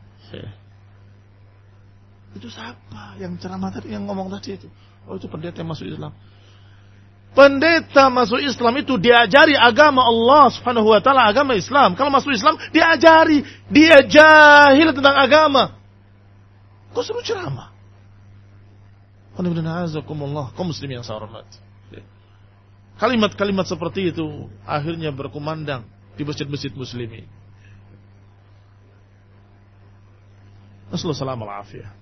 Itu siapa yang ceramah tadi, yang ngomong tadi itu? Oh, itu pendeta yang masuk Islam. Pendeta masuk Islam itu diajari agama Allah Subhanahu wa taala, agama Islam. Kalau masuk Islam diajari, dia jahil tentang agama. Kok suruh ceramah? Kaum muslimin yang saya hormati. Kalimat-kalimat seperti itu akhirnya berkumandang di masjid-masjid muslimin. Nasallallahu alaihi wasallam.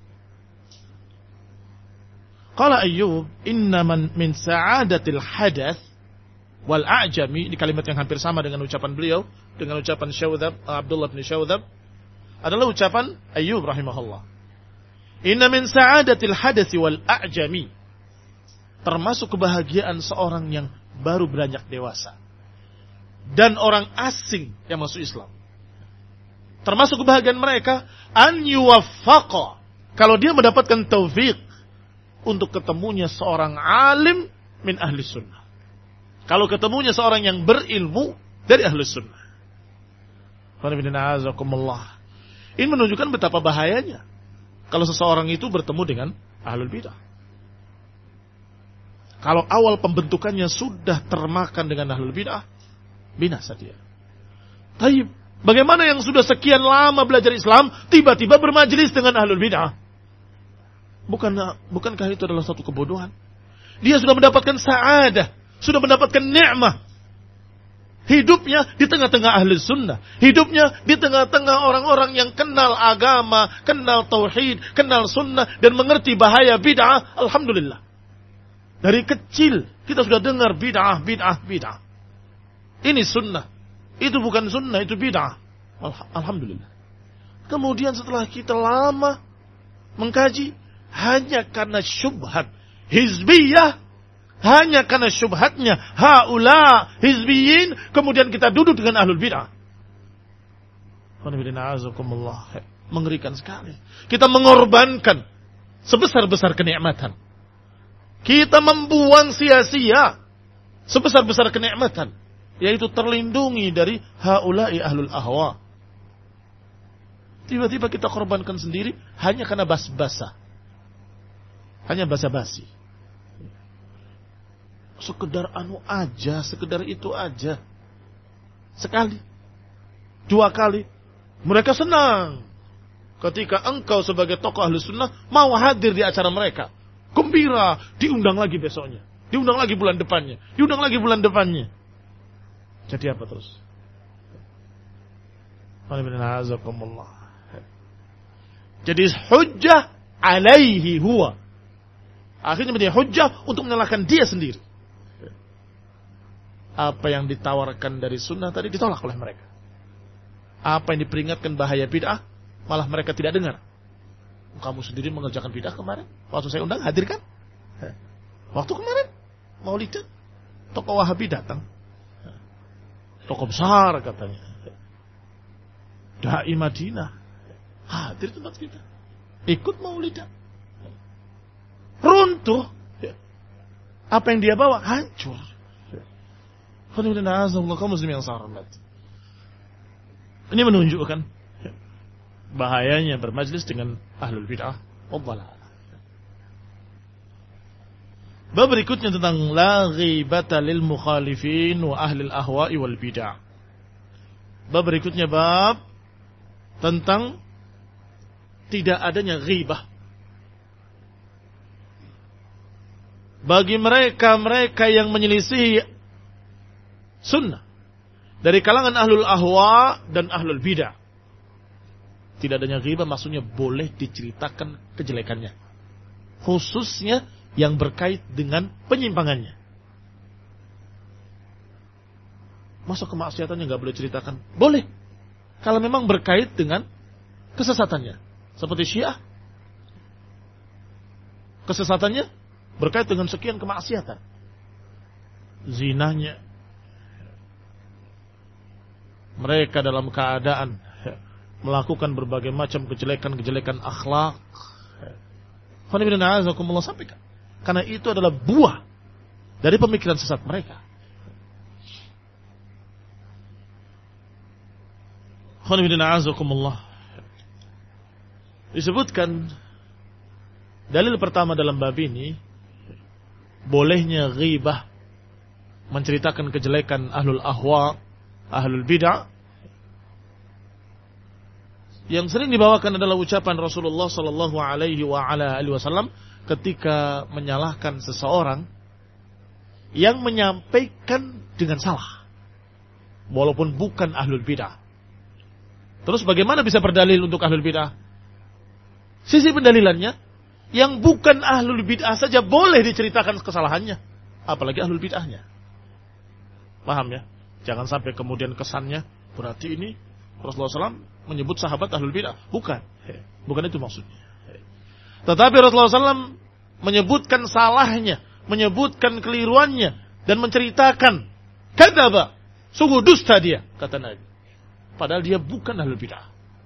Qala Ayyub, inna min sa'adatil hadath wal a'jami, di kalimat yang hampir sama dengan ucapan beliau, dengan ucapan Abdullah bin Syawdhab, adalah ucapan Ayyub rahimahullah. Inna min sa'adatil hadath wal a'jami, termasuk kebahagiaan seorang yang baru beranjak dewasa dan orang asing yang masuk Islam. Termasuk kebahagiaan mereka an yuwaffaqa, kalau dia mendapatkan taufik untuk ketemunya seorang alim min ahli sunnah. Kalau ketemunya seorang yang berilmu dari ahli sunnah. Ini menunjukkan betapa bahayanya kalau seseorang itu bertemu dengan ahlul bidah. Kalau awal pembentukannya sudah termakan dengan ahlul bidah, binasa dia. Tapi bagaimana yang sudah sekian lama belajar Islam, tiba-tiba bermajelis dengan ahlul bidah? Bukankah itu adalah satu kebodohan? Dia sudah mendapatkan sa'adah, sudah mendapatkan nikmah. Hidupnya di tengah-tengah ahli sunnah. Hidupnya di tengah-tengah orang-orang yang kenal agama, kenal tauhid, kenal sunnah, dan mengerti bahaya bid'ah. Alhamdulillah. Dari kecil kita sudah dengar bid'ah. Ini sunnah. Itu bukan sunnah, itu bid'ah. Alhamdulillah. Kemudian setelah kita lama mengkaji, hanya karena syubhat hizbiyah, hanya karena syubhatnya haula hizbiyin, kemudian kita duduk dengan ahlul bid'ah. Mengerikan sekali. Kita mengorbankan sebesar-besar kenikmatan. Kita membuang sia-sia sebesar-besar kenikmatan, yaitu terlindungi dari haula'i ahlul ahwa. Tiba-tiba kita korbankan sendiri hanya karena basa-basa. Hanya basa-basi. Sekedar sekedar itu aja. Sekali, 2 kali, mereka senang ketika engkau sebagai tokoh ahli sunnah mau hadir di acara mereka. Gembira, diundang lagi besoknya, diundang lagi bulan depannya, diundang lagi bulan depannya. Jadi apa terus? Jadi hujjah alaihi huwa. Akhirnya menjadi hujjah untuk menyalahkan dia sendiri. Apa yang ditawarkan dari sunnah tadi ditolak oleh mereka. Apa yang diperingatkan bahaya bid'ah, malah mereka tidak dengar. Kamu sendiri mengerjakan bid'ah kemarin. Waktu saya undang, hadir kan? Waktu kemarin, Maulidan, tokoh Wahabi datang. Tokoh besar katanya. Dai Madinah. Hadir tempat kita. Ikut Maulidan. Runtuh. Apa yang dia bawa, hancur. Kaum muslim yang sangat hormat. Ini menunjukkan bahayanya bermajlis dengan ahlul bid'ah. Wallah. Bab berikutnya tentang la ghibata lil mukhalifin wa ahlil ahwa'i wal bid'ah. Bab berikutnya bab tentang tidak adanya ghibah bagi mereka yang menyelisih sunnah dari kalangan ahlul ahwa dan ahlul bid'ah. Tidak adanya ghibah maksudnya boleh diceritakan kejelekannya, khususnya yang berkait dengan penyimpangannya. Masa kemaksiatannya nggak boleh ceritakan? Boleh, kalau memang berkait dengan kesesatannya. Seperti Syiah, kesesatannya berkait dengan sekian kemaksiatan, zinanya. Mereka dalam keadaan melakukan berbagai macam kejelekan-kejelekan akhlak. Sampaikan. Karena itu adalah buah dari pemikiran sesat mereka. Disebutkan dalil pertama dalam bab ini, bolehnya ghibah, menceritakan kejelekan ahlul ahwa, ahlul bid'ah. Yang sering dibawakan adalah ucapan Rasulullah sallallahu alaihi wasallam ketika menyalahkan seseorang yang menyampaikan dengan salah, walaupun bukan ahlul bid'ah. Terus bagaimana bisa berdalil untuk ahlul bid'ah? Sisi pendalilannya, yang bukan ahlul bid'ah saja boleh diceritakan kesalahannya, apalagi ahlul bid'ahnya. Paham ya? Jangan sampai kemudian kesannya berarti ini Rasulullah SAW menyebut sahabat ahlul bid'ah. Bukan itu maksudnya. Tetapi Rasulullah SAW menyebutkan salahnya, menyebutkan keliruannya, dan menceritakan, kadzaba, sungguh dusta dia, kata Nabi. Padahal dia bukan ahlul bid'ah.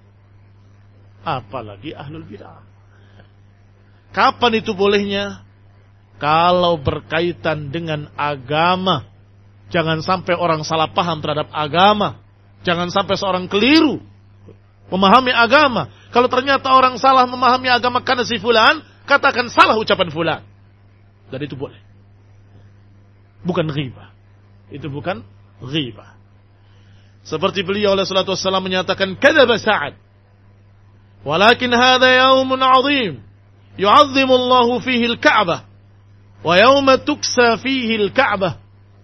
Apalagi ahlul bid'ah. Kapan itu bolehnya? Kalau berkaitan dengan agama. Jangan sampai orang salah paham terhadap agama. Jangan sampai seorang keliru memahami agama. Kalau ternyata orang salah memahami agama karena si fulan, katakan salah ucapan fulan. Dan itu boleh. Bukan ghibah. Itu bukan ghibah. Seperti beliau alaihi salatu wassalam menyatakan, kadzaba Sa'ad. Walakin hadha yaumun 'azim. Yu'azzimu Allahu fihi al-Ka'bah. Wa yauma tuksa fihi al-Ka'bah.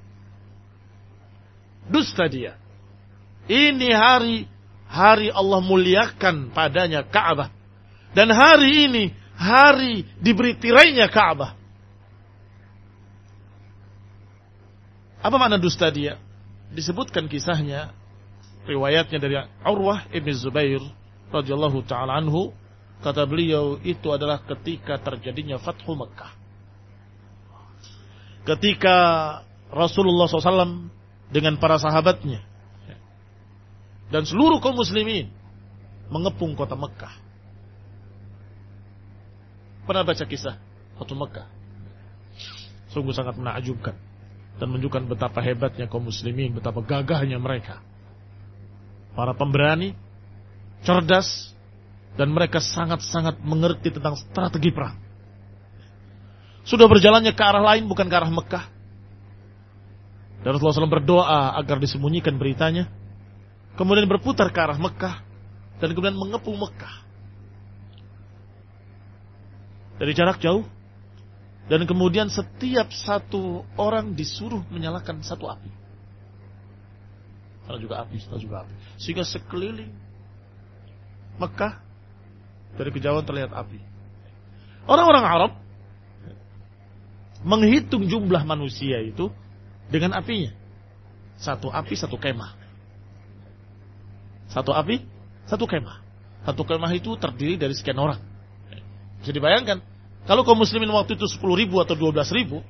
Dusta dia. Ini hari Allah muliakan padanya Ka'bah. Dan hari ini, hari diberi tirainya Ka'bah. Apa makna dusta dia? Disebutkan kisahnya, riwayatnya dari Urwah ibn Zubair radhiyallahu ta'ala anhu. Kata beliau, itu adalah ketika terjadinya Fathu Makkah. Ketika Rasulullah SAW dengan para sahabatnya dan seluruh kaum muslimin mengepung kota Mekah. Pernah baca kisah Fathu Mekah? Sungguh sangat menakjubkan dan menunjukkan betapa hebatnya kaum muslimin, betapa gagahnya mereka. Para pemberani, cerdas, dan mereka sangat-sangat mengerti tentang strategi perang. Sudah berjalannya ke arah lain, bukan ke arah Mekah. Dan Rasulullah SAW berdoa agar disembunyikan beritanya. Kemudian berputar ke arah Mekah. Dan kemudian mengepung Mekah. Dari jarak jauh. Dan kemudian setiap satu orang disuruh menyalakan satu api. Sana juga api, sana juga api. Sehingga sekeliling Mekah dari kejauhan terlihat api. Orang-orang Arab menghitung jumlah manusia itu dengan apinya. Satu api, satu kemah. Satu api, satu kemah. Satu kemah itu terdiri dari sekian orang. Bisa dibayangkan, kalau kaum muslimin waktu itu 10.000 atau 12.000,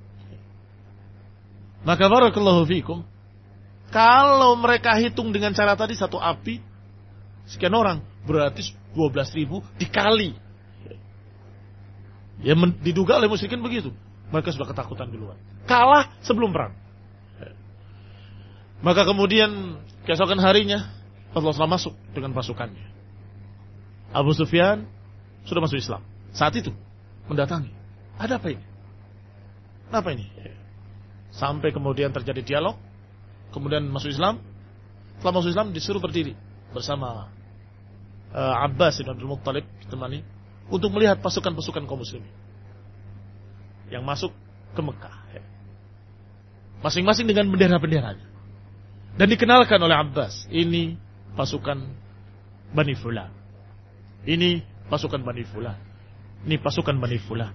maka barakallahu fikum, kalau mereka hitung dengan cara tadi satu api, sekian orang, berarti 12.000 dikali. Ya diduga oleh musyrikin begitu. Mereka sudah ketakutan duluan. Kalah sebelum perang. Maka kemudian keesokan harinya Rasulullah SAW masuk dengan pasukannya. Abu Sufyan sudah masuk Islam. Saat itu mendatangi. Ada apa ini? Apa ini? Sampai kemudian terjadi dialog. Kemudian masuk Islam. Setelah masuk Islam disuruh berdiri bersama Abbas bin Abdul Muttalib ditemani untuk melihat pasukan-pasukan kaum muslimin yang masuk ke Mekah. Masing-masing dengan bendera-benderanya. Dan dikenalkan oleh Abbas, ini pasukan Bani Fulan. Ini pasukan Bani Fulan. Ini pasukan Bani Fulan.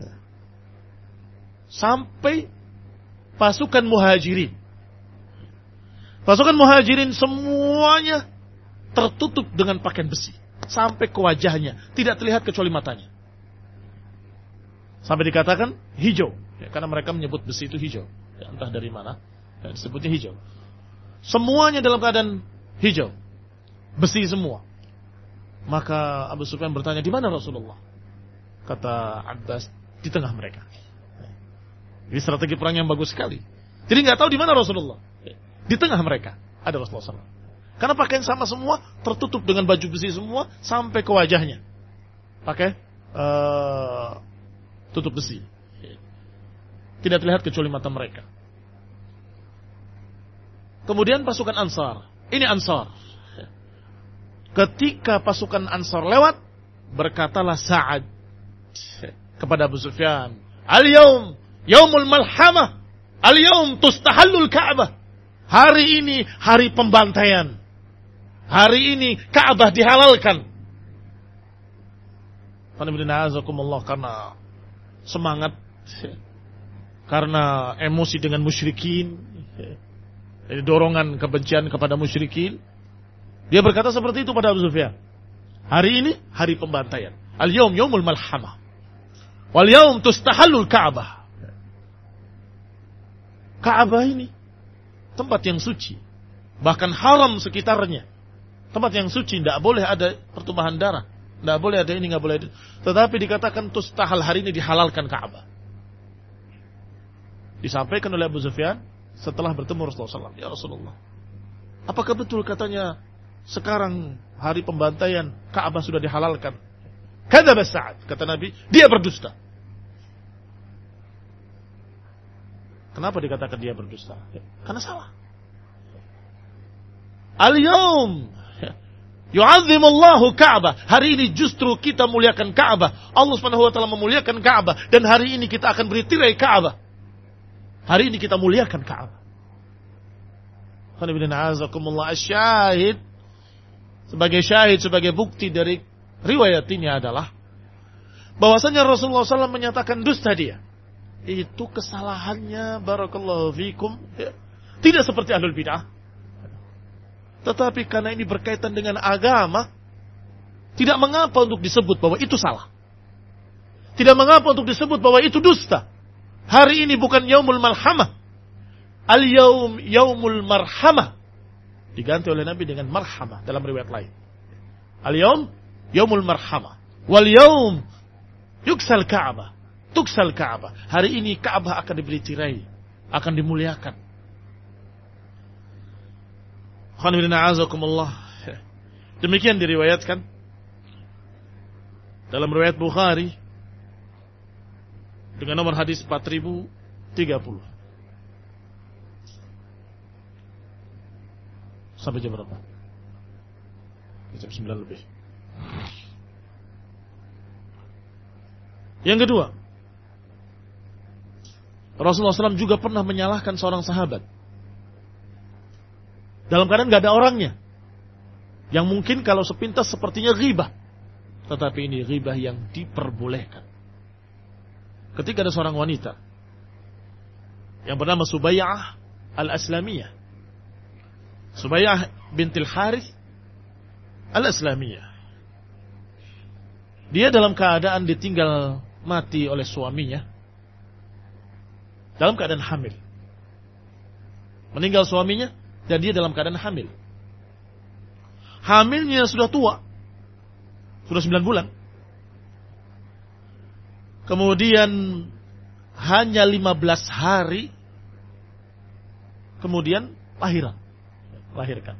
Sampai pasukan Muhajirin. Pasukan Muhajirin semuanya tertutup dengan pakaian besi. Sampai ke wajahnya. Tidak terlihat kecuali matanya. Sampai dikatakan hijau. Ya, karena mereka menyebut besi itu hijau. Ya, entah dari mana. Ya, disebutnya hijau. Semuanya dalam keadaan hijau. Besi semua. Maka Abu Sufyan bertanya, di mana Rasulullah? Kata Abbas, di tengah mereka. Ini strategi perang yang bagus sekali. Jadi nggak tahu di mana Rasulullah. Di tengah mereka ada Rasulullah SAW. Karena pakaian sama semua, tertutup dengan baju besi semua sampai ke wajahnya. Pakai tutup besi. Tidak terlihat kecuali mata mereka. Kemudian pasukan Ansar. Ini Ansar. Ketika pasukan Ansar lewat, berkatalah Sa'ad kepada Abu Sufyan, Al-yawm, yaumul malhamah. Al-yawm tustahallul Ka'bah. Hari ini hari pembantaian. Hari ini Ka'bah dihalalkan. Karena semangat, karena emosi dengan musyrikin, dorongan kebencian kepada musyrikin, dia berkata seperti itu pada Abu Sufyan. Hari ini hari pembantaian. Al-yawm yaumul malhamah. Wal yaum tustahallul Ka'bah. Ka'bah ini tempat yang suci, bahkan haram sekitarnya. Tempat yang suci, tidak boleh ada pertumpahan darah, tidak boleh ada ini, tidak boleh ada. Tetapi dikatakan tustahal, hari ini dihalalkan Ka'bah. Disampaikan oleh Abu Sufyan setelah bertemu Rasulullah SAW. Ya Rasulullah, apakah betul katanya sekarang hari pembantaian Ka'bah sudah dihalalkan? Kadzaba Sa'ad, kata Nabi, dia berdusta. Kenapa dikatakan dia berdusta? Karena salah. Al-yawm yu'azzimullahu Ka'bah. Hari ini justru kita muliakan Ka'bah. Allah Subhanahu wa taala memuliakan Ka'bah, dan hari ini kita akan beri tirai Ka'bah. Hari ini kita muliakan Ka'bah. Asyahid, sebagai bukti dari riwayat ini adalah bahwasanya Rasulullah SAW menyatakan dusta dia. Itu kesalahannya, barakallahu fikum, ya, tidak seperti ahlul bid'ah. Tetapi karena ini berkaitan dengan agama, tidak mengapa untuk disebut bahwa itu salah. Tidak mengapa untuk disebut bahwa itu dusta. Hari ini bukan yaumul malhamah. Al-yaum yaumul marhamah. Diganti oleh Nabi dengan marhamah dalam riwayat lain. Al-yaum yaumul marhamah. Wal yaum yuksal Ka'bah. Tuksal Ka'bah. Hari ini Ka'bah akan diberi tirai, akan dimuliakan. Demikian diriwayatkan dalam riwayat Bukhari dengan nomor hadis 4030. Sampai jam berapa? Jam 9 lebih. Yang kedua, Rasulullah SAW juga pernah menyalahkan seorang sahabat dalam keadaan gak ada orangnya, yang mungkin kalau sepintas sepertinya ghibah, tetapi ini ghibah yang diperbolehkan. Ketika ada seorang wanita yang bernama Subayyah al-Aslamiyah, Subayyah bintil Harith al-islamiyah. Dia dalam keadaan ditinggal mati oleh suaminya dalam keadaan hamil. Meninggal suaminya dan dia dalam keadaan hamil. Hamilnya sudah tua. Sudah 9 bulan. Kemudian hanya 15 hari kemudian lahirkan.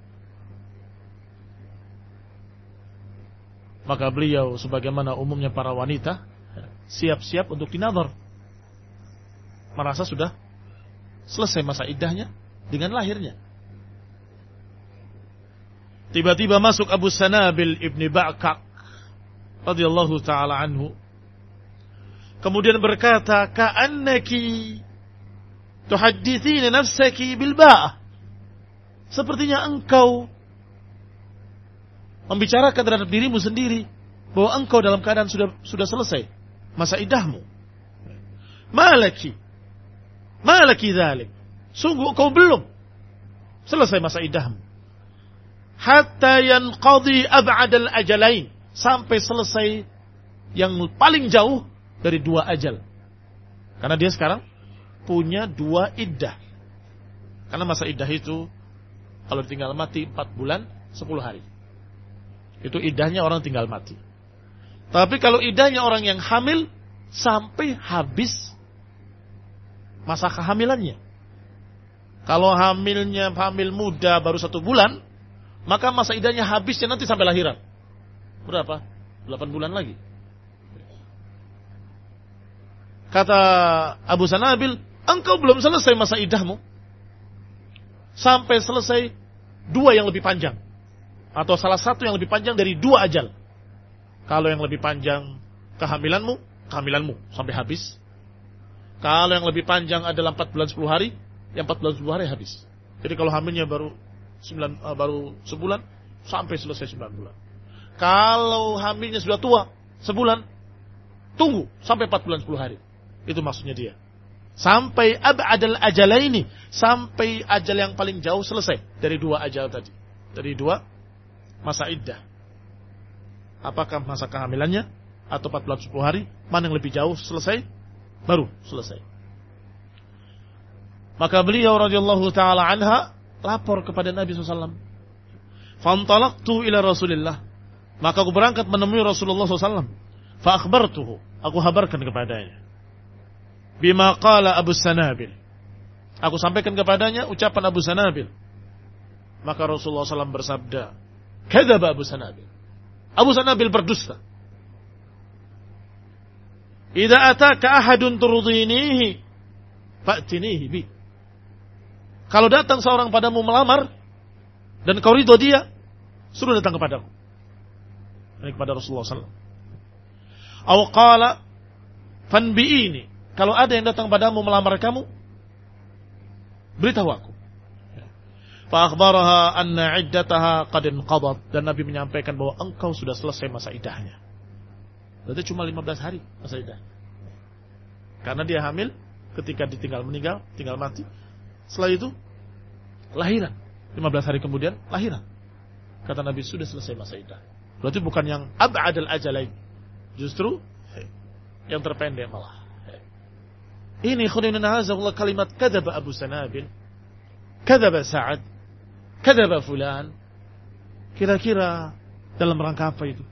Maka beliau sebagaimana umumnya para wanita siap-siap untuk dinadhar. Merasa sudah selesai masa iddahnya dengan lahirnya. Tiba-tiba masuk Abu Sanabil ibni Ba'kak radhiyallahu taala anhu. Kemudian berkata, "Ka'annaki tuhaddithina nafsaki bil ba'ah." Sepertinya engkau membicarakan terhadap dirimu sendiri bahwa engkau dalam keadaan sudah selesai masa iddahmu. Malaki dzalik. Sungguh kau belum selesai masa iddahmu. Hatta yanqadi ab'adal ajalain, sampai selesai yang paling jauh dari 2 ajal. Karena dia sekarang punya 2 iddah. Karena masa iddah itu kalau tinggal mati 4 bulan 10 hari. Itu iddahnya orang tinggal mati. Tapi kalau iddahnya orang yang hamil sampai habis masa kehamilannya. Kalau hamil muda baru 1 bulan, maka masa iddahnya habisnya nanti sampai lahiran. Berapa? 8 bulan lagi. Kata Abu Sanabil, engkau belum selesai masa iddahmu sampai selesai 2 yang lebih panjang. Atau salah satu yang lebih panjang dari 2 ajal. Kalau yang lebih panjang kehamilanmu sampai habis. Kalau yang lebih panjang adalah 4 bulan 10 hari, yang 4 bulan 10 hari habis. Jadi kalau hamilnya baru sebulan sampai selesai 9 bulan. Kalau hamilnya sudah tua sebulan, tunggu sampai 4 bulan 10 hari. Itu maksudnya dia. Sampai ab'adal ajalaini, sampai ajal yang paling jauh selesai dari 2 ajal tadi. Dari 2 masa iddah. Apakah masa kehamilannya atau 4 bulan 10 hari, mana yang lebih jauh selesai? Baru selesai. Maka beliau radhiyallahu taala anha lapor kepada Nabi SAW. Fantalaqtu ila Rasulillah. Maka aku berangkat menemui Rasulullah SAW. Fa akhbartuhu, aku habarkan kepadanya. Bima qala Abu Sanabil. Aku sampaikan kepadanya ucapan Abu Sanabil. Maka Rasulullah SAW bersabda, "Kadzaba Abu Sanabil." Abu Sanabil berdusta. "Idza ataka ahadun turdinihi fa'tinihi bi." Kalau datang seorang padamu melamar dan kau ridho dia, suruh datang kepadaku. Ini kepada Rasulullah SAW. Aw qala fanbi'ini. Kalau ada yang datang padamu melamar kamu, beritahu aku. Fa akhbaraha anna iddataha qad inqadat, dan Nabi menyampaikan bahwa engkau sudah selesai masa iddahnya. Berarti cuma 15 hari masa iddah. Karena dia hamil ketika tinggal mati. Setelah itu lahiran. 15 hari kemudian lahiran. Kata Nabi sudah selesai masa iddah. Berarti bukan yang ab'adal ajalain. Justru yang terpendek malah. Ini khudinna hazallah kalimat kadzaba Abu Sanabil, kadzaba Sa'ad, kadzaba fulan. Kira-kira dalam rangka apa itu?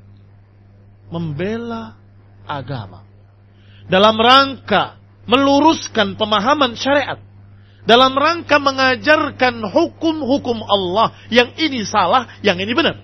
Membela agama. Dalam rangka meluruskan pemahaman syariat. Dalam rangka mengajarkan hukum-hukum Allah. Yang ini salah, yang ini benar.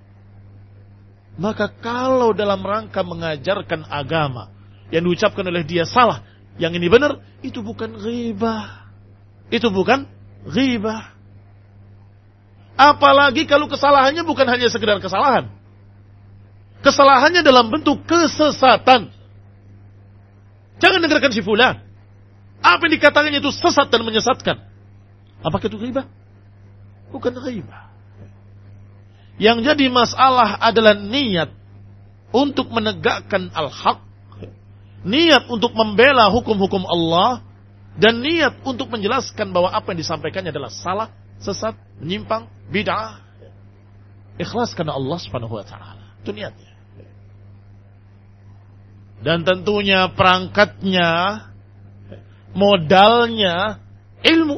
Maka kalau dalam rangka mengajarkan agama yang diucapkan oleh dia salah, yang ini benar, itu bukan ghibah. Itu bukan ghibah. Apalagi kalau kesalahannya bukan hanya sekedar kesalahan. Kesalahannya dalam bentuk kesesatan. Jangan dengarkan si fulan. Apa yang dikatakannya itu sesat dan menyesatkan. Apakah itu ghibah? Bukan ghibah. Yang jadi masalah adalah niat untuk menegakkan al-haq, niat untuk membela hukum-hukum Allah, dan niat untuk menjelaskan bahwa apa yang disampaikannya adalah salah, sesat, menyimpang, bid'ah. Ikhlas karena Allah Subhanahu wa taala. Itu niatnya. Dan tentunya perangkatnya, modalnya ilmu.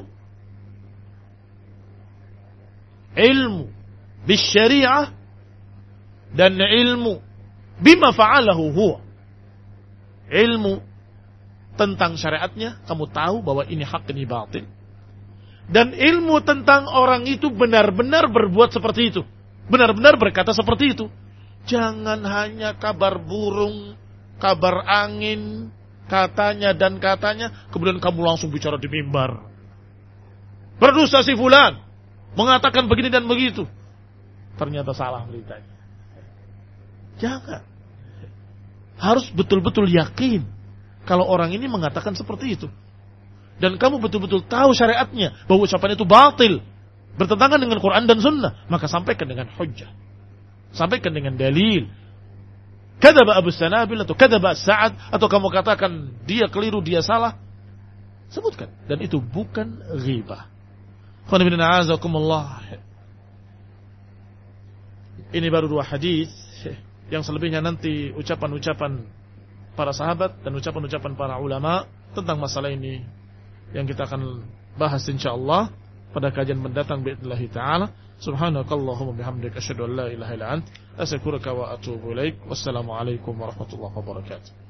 Ilmu bisyariah dan ilmu bima fa'alahu huwa. Ilmu tentang syariatnya, kamu tahu bahwa ini hak, ini batil. Dan ilmu tentang orang itu benar-benar berbuat seperti itu. Benar-benar berkata seperti itu. Jangan hanya kabar burung, kabar angin, katanya dan katanya, kemudian kamu langsung bicara di mimbar. Berdusta si fulan, mengatakan begini dan begitu. Ternyata salah beritanya. Jangan. Harus betul-betul yakin kalau orang ini mengatakan seperti itu. Dan kamu betul-betul tahu syariatnya, bahwa ucapan itu batil, bertentangan dengan Quran dan Sunnah, maka sampaikan dengan hujjah. Sampaikan dengan dalil. Kadzaba Abu Sanabil atau kadzaba Sa'ad, atau kamu katakan dia keliru, dia salah. Sebutkan. Dan itu bukan ghibah. Ini baru 2 hadis. Yang selebihnya nanti ucapan-ucapan para sahabat dan ucapan-ucapan para ulama tentang masalah ini yang kita akan bahas insyaallah pada kajian mendatang باذنillah taala. Subhanakallahumma bihamdika asyhadu an la ilaha illa anta astaghfiruka wa atubu ilaik. Wassalamu alaikum warahmatullahi wabarakatuh.